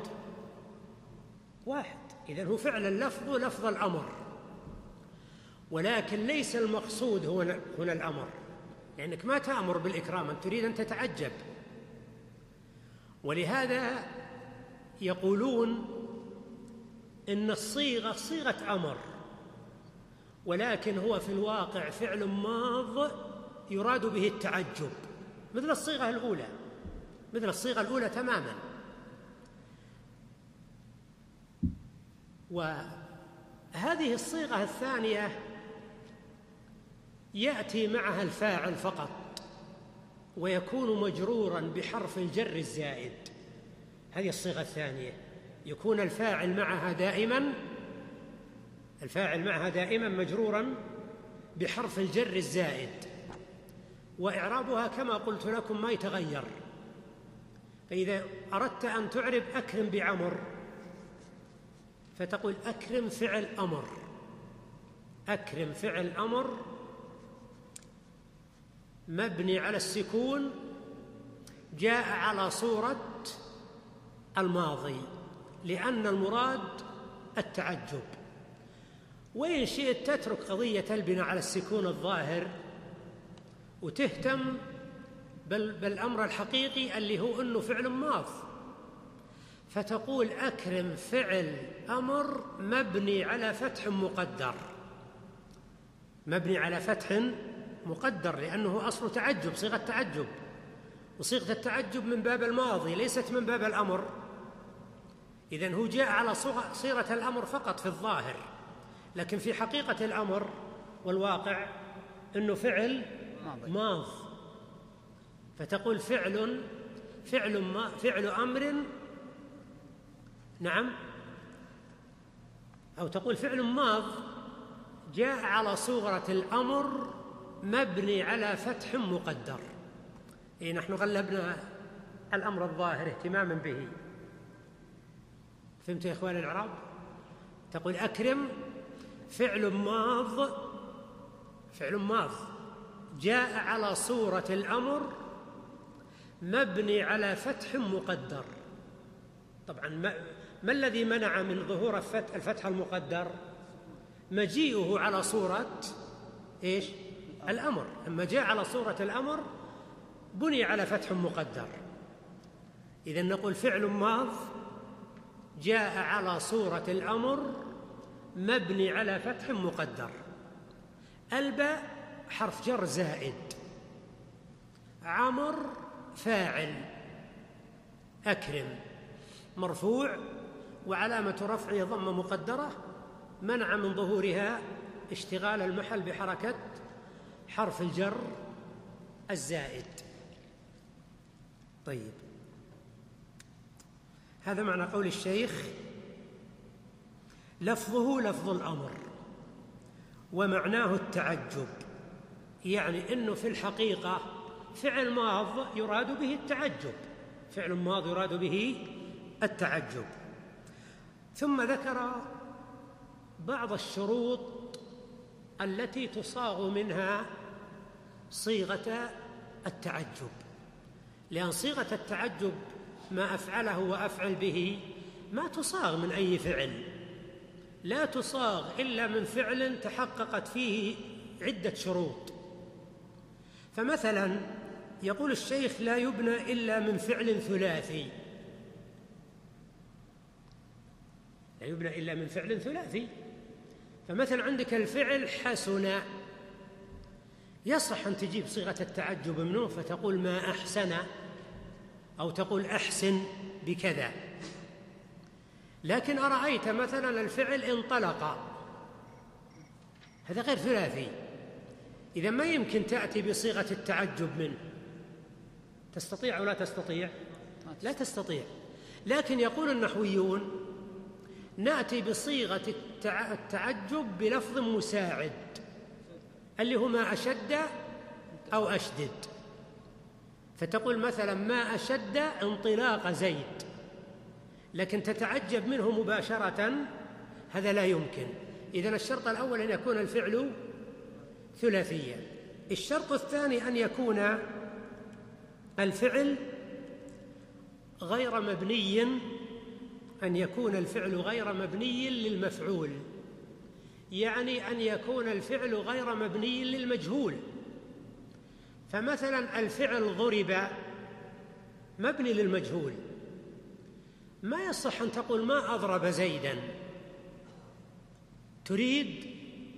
واحد. إذن هو فعل اللفظ لفظ الأمر، ولكن ليس المقصود هنا الأمر، لأنك ما تأمر بالإكرام، أنت تريد أن تتعجب. ولهذا يقولون إن الصيغة صيغة أمر، ولكن هو في الواقع فعل ماض يراد به التعجب، مثل الصيغة الأولى تماماً. وهذه الصيغة الثانية يأتي معها الفاعل فقط، ويكون مجروراً بحرف الجر الزائد. هذه الصيغة الثانية يكون الفاعل معها دائماً مجروراً بحرف الجر الزائد، وإعرابها كما قلت لكم ما يتغير. فإذا أردت أن تعرب أكرم بعمر فتقول أكرم فعل أمر، أكرم فعل أمر مبني على السكون جاء على صورة الماضي، لأن المراد التعجب. وإن شئت تترك قضية البناء على السكون الظاهر وتهتم بالأمر الحقيقي اللي هو أنه فعل ماض، فتقول أكرم فعل أمر مبني على فتح مقدر، لأنه أصل تعجب، صيغة تعجب، وصيغة التعجب من باب الماضي ليست من باب الأمر. إذن هو جاء على صيغة الأمر فقط في الظاهر، لكن في حقيقة الأمر والواقع أنه فعل ماض، فتقول فعل أمر، نعم، أو تقول فعل ماض جاء على صورة الأمر مبني على فتح مقدر. نحن غلبنا الأمر الظاهر اهتماما به. فهمت يا إخواني الإعراب؟ تقول أكرم فعل ماض جاء على صورة الأمر مبني على فتح مقدر. طبعا ما الذي منع من ظهور الفتح المقدر؟ مجيئه على صورة إيش؟ الأمر. لما جاء على صورة الأمر بني على فتح مقدر. إذن نقول فعل ماض جاء على صورة الأمر مبني على فتح مقدر. الباء حرف جر زائد، عمر فاعل، أكرم مرفوع وعلامة رفعه ضمة مقدرة منع من ظهورها اشتغال المحل بحركة حرف الجر الزائد. طيب، هذا معنى قول الشيخ: لفظه لفظ الأمر ومعناه التعجب، يعني أنه في الحقيقة فعل ماض يراد به التعجب، فعل ماض يراد به التعجب. ثم ذكر بعض الشروط التي تصاغ منها صيغة التعجب، لأن صيغة التعجب ما أفعله وأفعل به ما تصاغ من أي فعل، لا تصاغ إلا من فعل تحققت فيه عدة شروط. فمثلا يقول الشيخ: لا يبنى إلا من فعل ثلاثي. لا يبنى إلا من فعل ثلاثي. فمثلا عندك الفعل حسن، يصح أن تجيب صيغة التعجب منه فتقول ما أحسن، أو تقول أحسن بكذا. لكن أرأيت مثلا الفعل انطلق، هذا غير ثلاثي، إذا ما يمكن تأتي بصيغة التعجب منه. تستطيع أو لا تستطيع؟ لا تستطيع. لكن يقول النحويون: نأتي بصيغة التعجب بلفظ مساعد، اللي هو ما أشد أو أشدد. فتقول مثلا ما أشد انطلاق زيد، لكن تتعجب منه مباشرة، هذا لا يمكن. إذن الشرط الأول أن يكون الفعل ثلاثيا. الشرط الثاني أن يكون الفعل غير مبني، أن يكون الفعل غير مبني للمفعول، يعني أن يكون الفعل غير مبني للمجهول. فمثلا الفعل ضرب مبني للمجهول، ما يصح أن تقول ما أضرب زيداً. تريد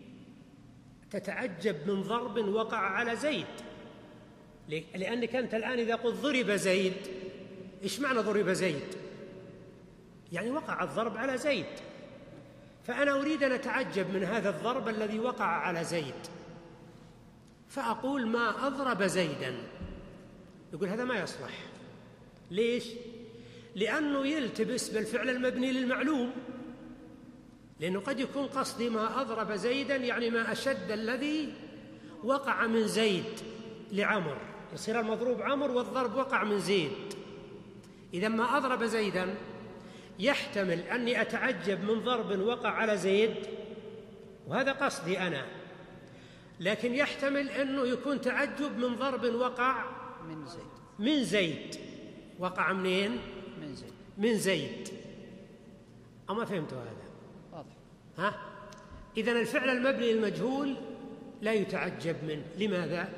تتعجب من ضرب وقع على زيد، لأنك أنت الآن إذا قلت ضرب زيد، إيش معنى ضرب زيد؟ يعني وقع الضرب على زيد، فأنا أريد أن أتعجب من هذا الضرب الذي وقع على زيد، فأقول ما أضرب زيداً. يقول هذا ما يصلح. ليش؟ لأنه يلتبس بالفعل المبني للمعلوم، لأنه قد يكون قصدي ما أضرب زيداً يعني ما أشد الذي وقع من زيد لعمر، يصير المضروب عمر والضرب وقع من زيد. إذا ما أضرب زيداً يحتمل أني أتعجب من ضرب وقع على زيد، وهذا قصدي أنا، لكن يحتمل أنه يكون تعجب من ضرب وقع من زيد. وقع منين؟ من زيد. من زيد. أما فهمتوا هذا؟ واضح. إذن الفعل المبني للمجهول لا يتعجب منه. لماذا؟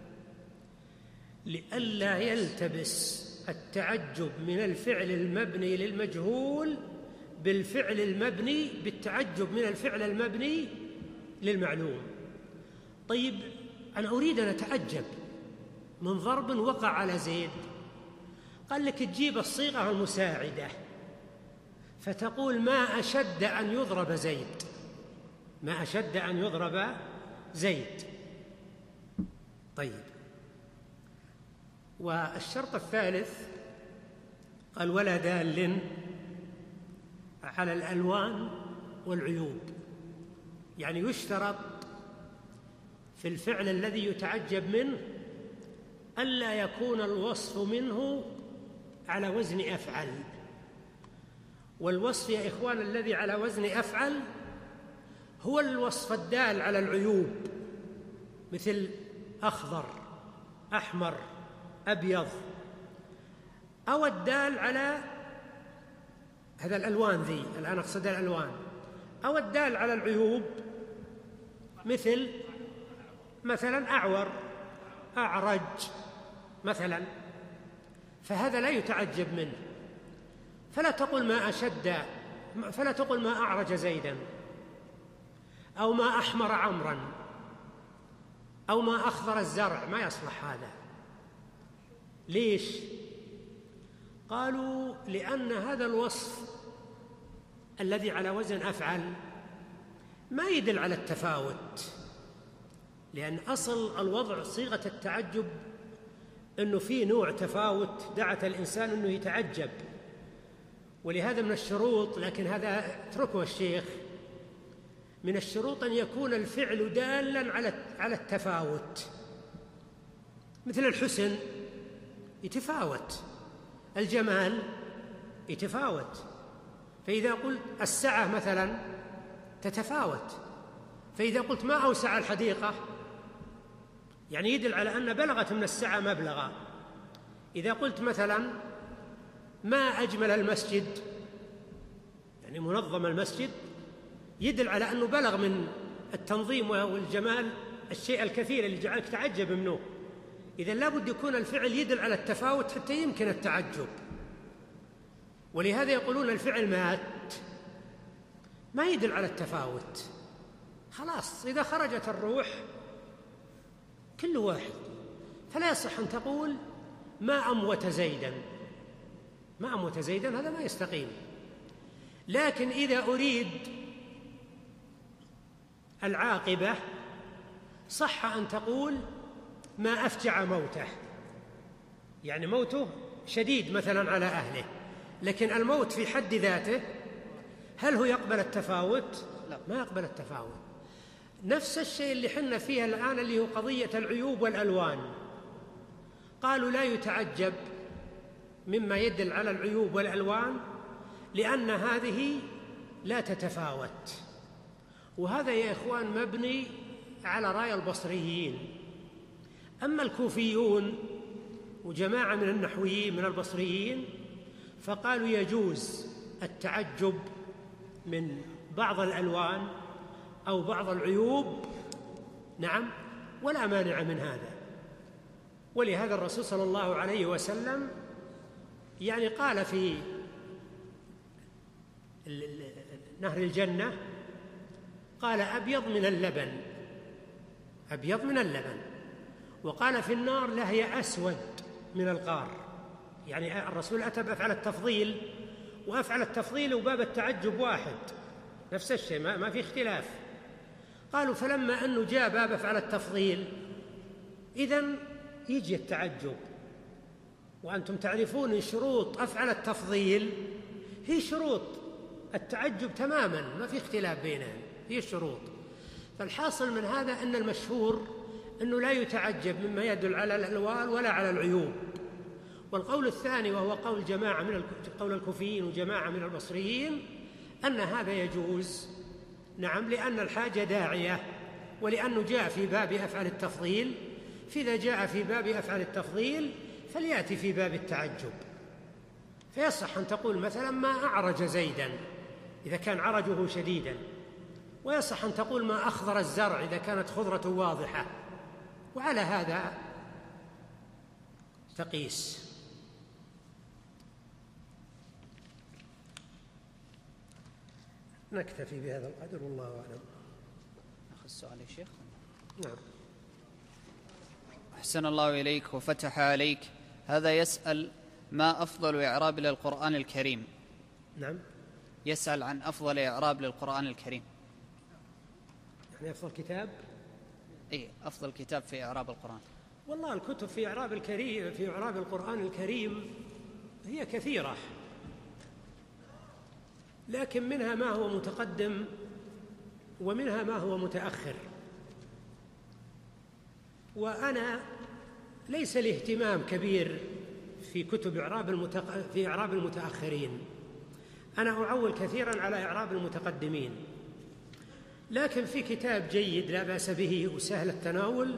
لئلا يلتبس التعجب من الفعل المبني للمجهول بالفعل المبني بالتعجب من الفعل المبني للمعلوم. طيب، أنا أريد أن أتعجب من ضرب وقع على زيد، قال لك تجيب الصيغة المساعدة فتقول ما أشد أن يضرب زيد، ما أشد أن يضرب زيد. طيب، والشرط الثالث قال ولا دال على الألوان والعيوب، يعني يشترط في الفعل الذي يتعجب منه ألا يكون الوصف منه على وزن أفعل. والوصف يا إخوان الذي على وزن أفعل هو الوصف الدال على العيوب، مثل أخضر، أحمر، أبيض، أو الدال على هذا الألوان ذي، الآن أقصد الألوان، أو الدال على العيوب مثلا أعور، أعرج مثلا، فهذا لا يتعجب منه. فلا تقل ما أعرج زيدا، أو ما أحمر عمرا، أو ما أخضر الزرع، ما يصلح هذا. ليش؟ قالوا لأن هذا الوصف الذي على وزن أفعل ما يدل على التفاوت، لأن أصل الوضع صيغة التعجب أنه في نوع تفاوت دعت الإنسان أنه يتعجب، ولهذا من الشروط، لكن هذا اتركه الشيخ، من الشروط أن يكون الفعل دالاً على التفاوت، مثل الحسن يتفاوت، الجمال يتفاوت، فإذا قلت السعة مثلاً تتفاوت، فإذا قلت ما أوسع الحديقة يعني يدل على أن بلغت من السعة مبلغا. إذا قلت مثلاً ما أجمل المسجد، يعني منظم المسجد، يدل على أنه بلغ من التنظيم والجمال الشيء الكثير اللي جعلك تعجب منه. إذن لابد يكون الفعل يدل على التفاوت حتى يمكن التعجب. ولهذا يقولون الفعل مات ما يدل على التفاوت، خلاص إذا خرجت الروح كل واحد، فلا يصح أن تقول ما أموت زيدا، ما أموت زيدا، هذا ما يستقيم. لكن إذا أريد العاقبة صح أن تقول ما أفجع موته، يعني موته شديد مثلا على أهله، لكن الموت في حد ذاته هل هو يقبل التفاوت؟ لا، ما يقبل التفاوت. نفس الشيء اللي حنا فيها الآن اللي هو قضية العيوب والألوان، قالوا لا يتعجب مما يدل على العيوب والألوان لأن هذه لا تتفاوت. وهذا يا إخوان مبني على رأي البصريين. أما الكوفيون وجماعة من النحويين من البصريين فقالوا يجوز التعجب من بعض الألوان أو بعض العيوب، نعم، ولا مانع من هذا. ولهذا الرسول صلى الله عليه وسلم يعني قال في نهر الجنة، قال أبيض من اللبن، أبيض من اللبن، وقال في النار لهي أسود من القار. يعني الرسول أتى بأفعل التفضيل، وأفعل التفضيل وباب التعجب واحد، نفس الشيء، ما في اختلاف. قالوا فلما أنه جاء باب أفعل التفضيل إذن يجي التعجب. وأنتم تعرفون إن شروط أفعل التفضيل هي شروط التعجب تماماً، ما في اختلاف بينها، هي الشروط. فالحاصل من هذا أن المشهور أنه لا يتعجب مما يدل على الألوان ولا على العيوب. والقول الثاني وهو قول جماعة من قول الكوفيين وجماعة من البصريين أن هذا يجوز، نعم، لأن الحاجة داعية، ولأنه جاء في باب أفعل التفضيل، فإذا جاء في باب أفعل التفضيل فليأتي في باب التعجب. فيصح أن تقول مثلا ما أعرج زيدا إذا كان عرجه شديدا، ويصح أن تقول ما أخضر الزرع إذا كانت خضرته واضحة، وعلى هذا تقيس. نكتفي بهذا القدر والله أعلم. أخذ السؤال يا شيخ. نعم. أحسن الله إليك وفتح عليك. هذا يسأل ما أفضل إعراب للقرآن الكريم؟ نعم، يسأل عن أفضل إعراب للقرآن الكريم. يعني أفضل كتاب؟ إيه، أفضل كتاب في إعراب القرآن. والله الكتب في إعراب القرآن الكريم هي كثيرة، لكن منها ما هو متقدم ومنها ما هو متأخر. وأنا ليس لي اهتمام كبير في كتب في إعراب المتأخرين، أنا أعول كثيراً على إعراب المتقدمين، لكن في كتاب جيد لا بأس به وسهل التناول،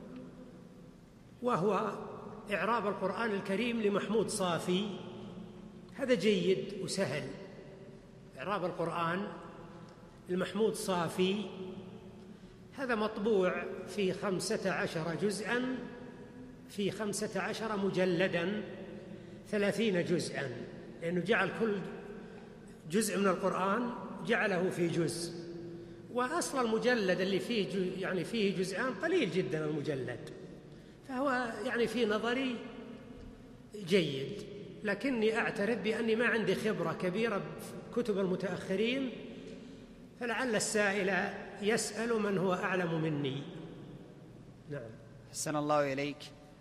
وهو إعراب القرآن الكريم لمحمود صافي. هذا جيد وسهل، إعراب القرآن المحمود صافي، هذا مطبوع في 15 جزءاً في 15 مجلداً 30 جزءاً، لأنه جعل كل جزء من القرآن جعله في جزء، وأصل المجلد اللي فيه جزءان قليل جدا المجلد، فهو في نظري جيد، لكني أعترف بأني ما عندي خبرة كبيرة بكتب المتأخرين، فلعل السائل يسأل من هو أعلم مني. نعم. أحسن الله إليك.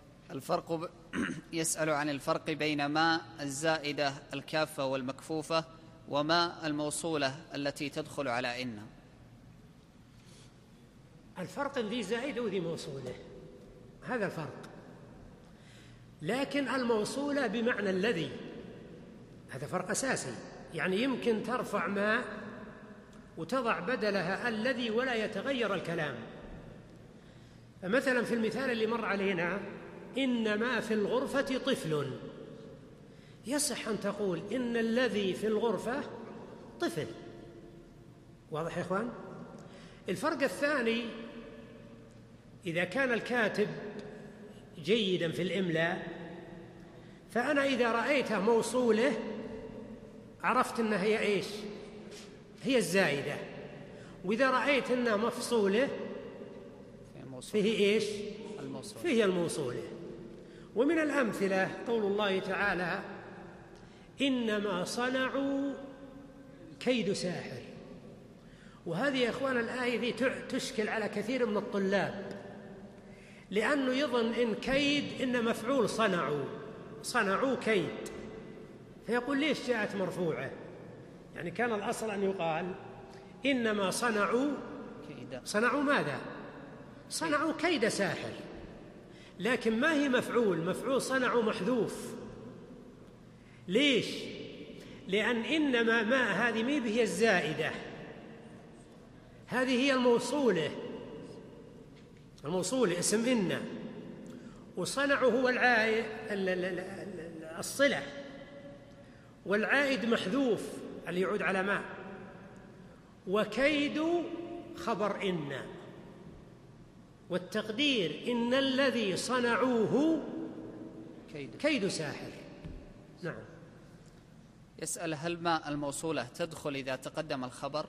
يسأل عن الفرق بين ما الزائدة الكافة والمكفوفة وما الموصولة التي تدخل على إن. الفرق ذي زائدة وذي موصولة، هذا الفرق، لكن الموصولة بمعنى الذي، هذا فرق أساسي. يمكن ترفع ما وتضع بدلها الذي ولا يتغير الكلام. فمثلا في المثال اللي مر علينا، إنما في الغرفة طفل، يصح أن تقول إن الذي في الغرفة طفل. واضح يا إخوان؟ الفرق الثاني، إذا كان الكاتب جيداً في الإملاء، فأنا إذا رأيته موصوله عرفت أنها هي إيش؟ هي الزائدة. وإذا رأيت أنها مفصوله فهي إيش؟ فهي الموصولة. ومن الأمثلة قول الله تعالى: إنما صنعوا كيد ساحر. وهذه يا إخوان الآية ذي تشكل على كثير من الطلاب، لأنه يظن إن كيد إن مفعول صنعوا كيد، فيقول ليش جاءت مرفوعة؟ كان الأصل أن يقال إنما صنعوا ماذا؟ صنعوا كيد ساحر، لكن ما هي مفعول صنعوا محذوف. ليش؟ لأن إنما ما هذه ميب هي الزائدة، هذه هي الموصولة اسم إن، وصنعوا هو العائد الصلة، والعائد محذوف اللي يعود على ما، وكيد خبر إن، والتقدير إن الذي صنعوه كيد ساحر. نعم. يسأل: هل ما الموصولة تدخل إذا تقدم الخبر؟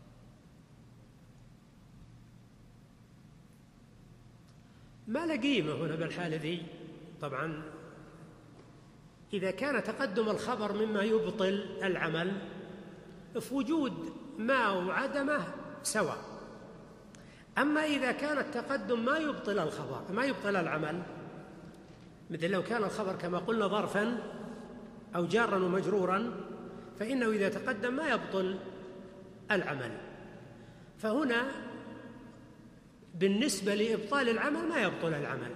ما له قيمة هنا بالحالة ذي. طبعا إذا كان تقدم الخبر مما يبطل العمل، في وجود ما وعدمه سواء. أما إذا كان التقدم ما يبطل الخبر ما يبطل العمل، مثل لو كان الخبر كما قلنا ظرفاً أو جاراً ومجروراً، فإنه إذا تقدم ما يبطل العمل. فهنا بالنسبة لإبطال العمل ما يبطل العمل،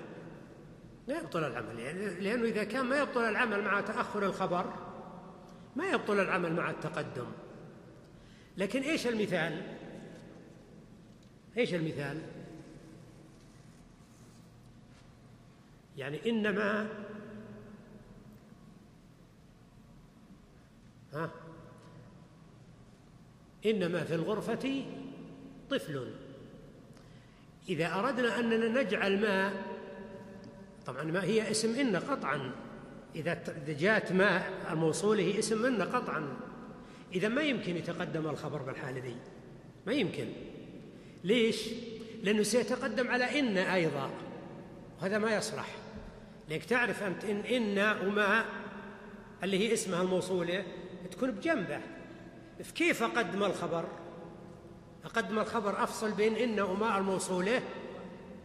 لأنه إذا كان ما يبطل العمل مع تأخر الخبر ما يبطل العمل مع التقدم. لكن إيش المثال؟ إنما إنما في الغرفة طفل. إذا أردنا أننا نجعل ما، طبعا ما هي اسم إن قطعا، إذا جاءت ما الموصول هي اسم إن قطعا، إذا ما يمكن يتقدم الخبر بالحالة دي، ما يمكن. ليش؟ لأنه سيتقدم على إن أيضا، وهذا ما يصلح. لأنك تعرف أنت إن وما اللي هي اسمها الموصولة تكون بجنبه، كيف أقدم الخبر؟ أفصل بين إن وما الموصولة؟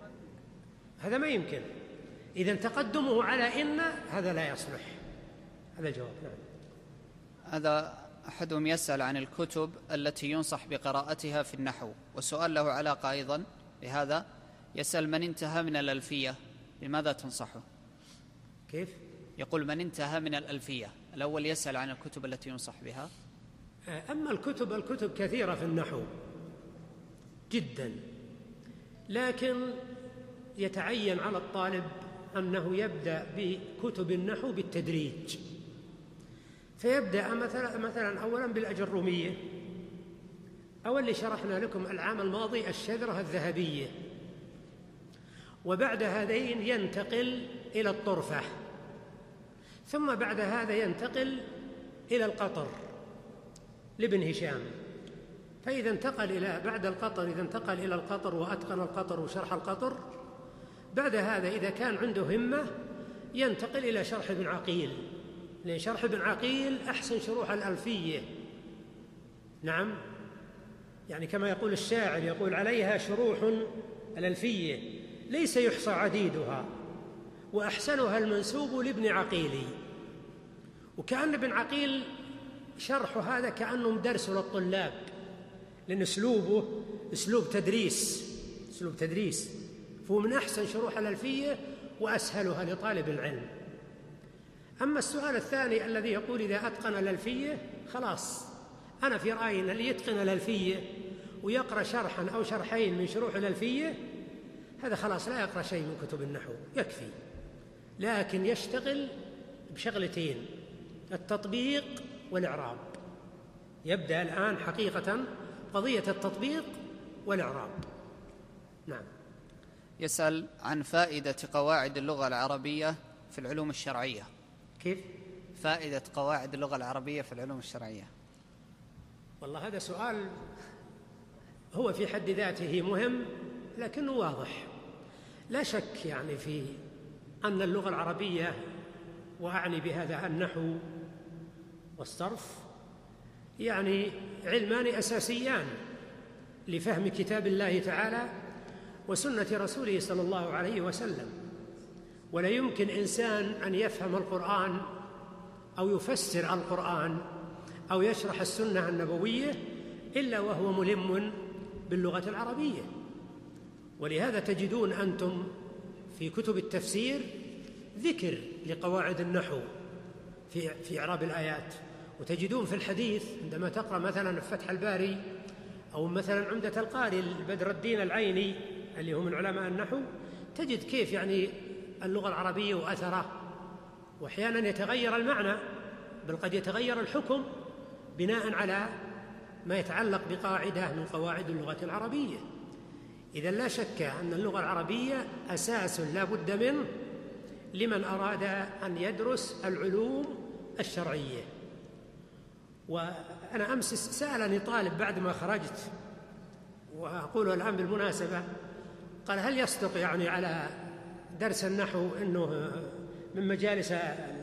هذا ما يمكن. إذن تقدمه على إن هذا لا يصلح، هذا الجواب. نعم. هذا أحدهم يسأل عن الكتب التي ينصح بقراءتها في النحو، وسؤال له علاقة أيضا بهذا، يسأل من انتهى من الألفية لماذا تنصحه؟ كيف؟ يقول من انتهى من الألفية. الأول يسأل عن الكتب التي ينصح بها. أما الكتب كثيرة في النحو جدا، لكن يتعين على الطالب أنه يبدأ بكتب النحو بالتدريج، فيبدأ مثلا أولا بالأجرومية، أو اللي شرحنا لكم العام الماضي الشذرة الذهبية، وبعد هذين ينتقل إلى الطرفة، ثم بعد هذا ينتقل إلى القطر لابن هشام. فإذا انتقل بعد القطر، إذا انتقل إلى القطر وأتقن القطر وشرح القطر، بعد هذا إذا كان عنده همة ينتقل إلى شرح ابن عقيل، لأن شرح ابن عقيل أحسن شروح الألفية. نعم، يعني كما يقول الشاعر، يقول عليها شروح الألفية ليس يحصى عديدها، وأحسنها المنسوب لابن عقيل. وكأن ابن عقيل شرح هذا كأنه مدرس للطلاب، لأن أسلوبه أسلوب تدريس، فهو من أحسن شروح الألفية وأسهلها لطالب العلم. أما السؤال الثاني الذي يقول إذا أتقن الألفية خلاص، أنا في رأيي أن اللي يتقن الألفية ويقرأ شرحا أو شرحين من شروح الألفية هذا خلاص لا يقرأ شيء من كتب النحو، يكفي. لكن يشتغل بشغلتين، التطبيق والإعراب. يبدأ الآن حقيقة قضية التطبيق والإعراب. نعم. يسأل عن فائدة قواعد اللغة العربية في العلوم الشرعية. كيف؟ فائدة قواعد اللغة العربية في العلوم الشرعية. والله هذا سؤال هو في حد ذاته مهم، لكنه واضح. لا شك يعني في أن اللغة العربية، وأعني بهذا النحو والصرف، يعني علمان أساسيان لفهم كتاب الله تعالى وسنة رسوله صلى الله عليه وسلم. ولا يمكن إنسان أن يفهم القرآن أو يفسر القرآن أو يشرح السنة النبوية إلا وهو ملم باللغة العربية. ولهذا تجدون أنتم في كتب التفسير ذكر لقواعد النحو في إعراب الآيات، وتجدون في الحديث عندما تقرأ مثلا فتح الباري أو مثلا عمدة القاري بدر الدين العيني اللي هو من علماء النحو، تجد كيف يعني اللغة العربية وأثره، وأحيانا يتغير المعنى، بل قد يتغير الحكم بناء على ما يتعلق بقاعدة من قواعد اللغة العربية. إذن لا شك أن اللغة العربية أساس لا بد منه لمن أراد أن يدرس العلوم الشرعية. وأنا أمس سألني طالب بعد ما خرجت، وأقول الآن بالمناسبة، قال هل يصدق يعني على درس النحو أنه من مجالس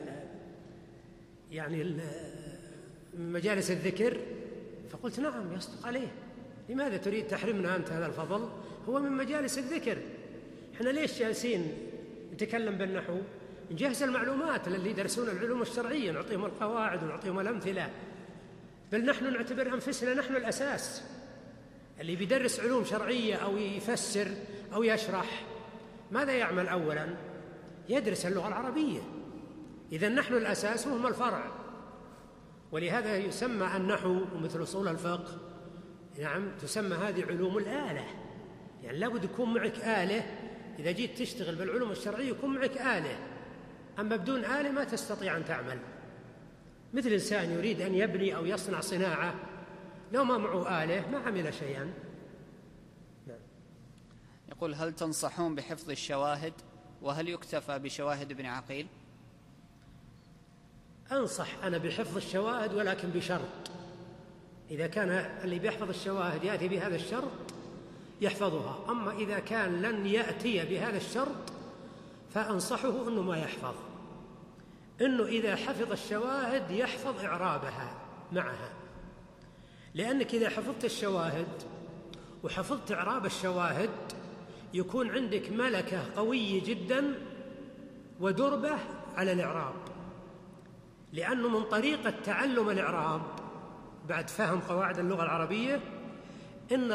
من مجالس الذكر؟ فقلت نعم يصدق عليه. لماذا تريد تحرمنا أنت هذا الفضل؟ هو من مجالس الذكر. إحنا ليش جالسين نتكلم بالنحو؟ نجهز المعلومات للي يدرسون العلوم الشرعية، نعطيهم القواعد ونعطيهم الأمثلة، بل نحن نعتبر أنفسنا نحن الأساس. اللي بيدرس علوم شرعية أو يفسر أو يشرح ماذا يعمل أولاً؟ يدرس اللغة العربية. إذن نحن الأساس وهم الفرع. ولهذا يسمى النحو ومثل أصول الفقه، نعم، تسمى هذه علوم الآلة. يعني لابد يكون معك آلة، إذا جيت تشتغل بالعلوم الشرعية يكون معك آلة، أما بدون آلة ما تستطيع أن تعمل. مثل إنسان يريد أن يبني أو يصنع صناعة، لو ما معه آلة ما عمل شيئا. نعم. يقول هل تنصحون بحفظ الشواهد، وهل يكتفى بشواهد ابن عقيل؟ أنصح أنا بحفظ الشواهد، ولكن بشرط، إذا كان اللي بيحفظ الشواهد يأتي بهذا الشرط يحفظها. أما إذا كان لن يأتي بهذا الشرط فأنصحه أنه ما يحفظ، أنه إذا حفظ الشواهد يحفظ إعرابها معها. لأنك إذا حفظت الشواهد وحفظت إعراب الشواهد يكون عندك ملكة قوية جدا ودربة على الإعراب. لأنه من طريقة تعلم الإعراب بعد فهم قواعد اللغة العربية أن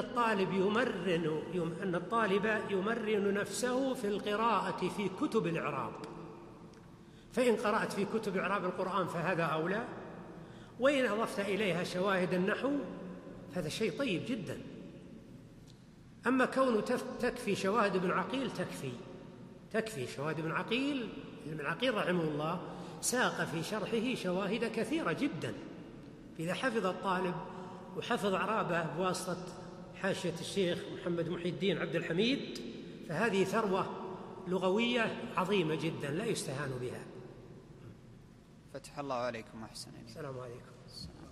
الطالب يمرن نفسه في القراءة في كتب الإعراب، فإن قرأت في كتب إعراب القرآن فهذا أولى، وإن أضفت إليها شواهد النحو فهذا شيء طيب جدا. أما كون تكفي شواهد ابن عقيل، تكفي شواهد ابن عقيل رحمه الله ساق في شرحه شواهد كثيرة جدا. إذا حفظ الطالب وحفظ إعرابه بواسطة حاشية الشيخ محمد محي الدين عبد الحميد فهذه ثروة لغوية عظيمة جدا لا يستهان بها. فتح الله عليكم، أحسن إليكم. السلام عليكم.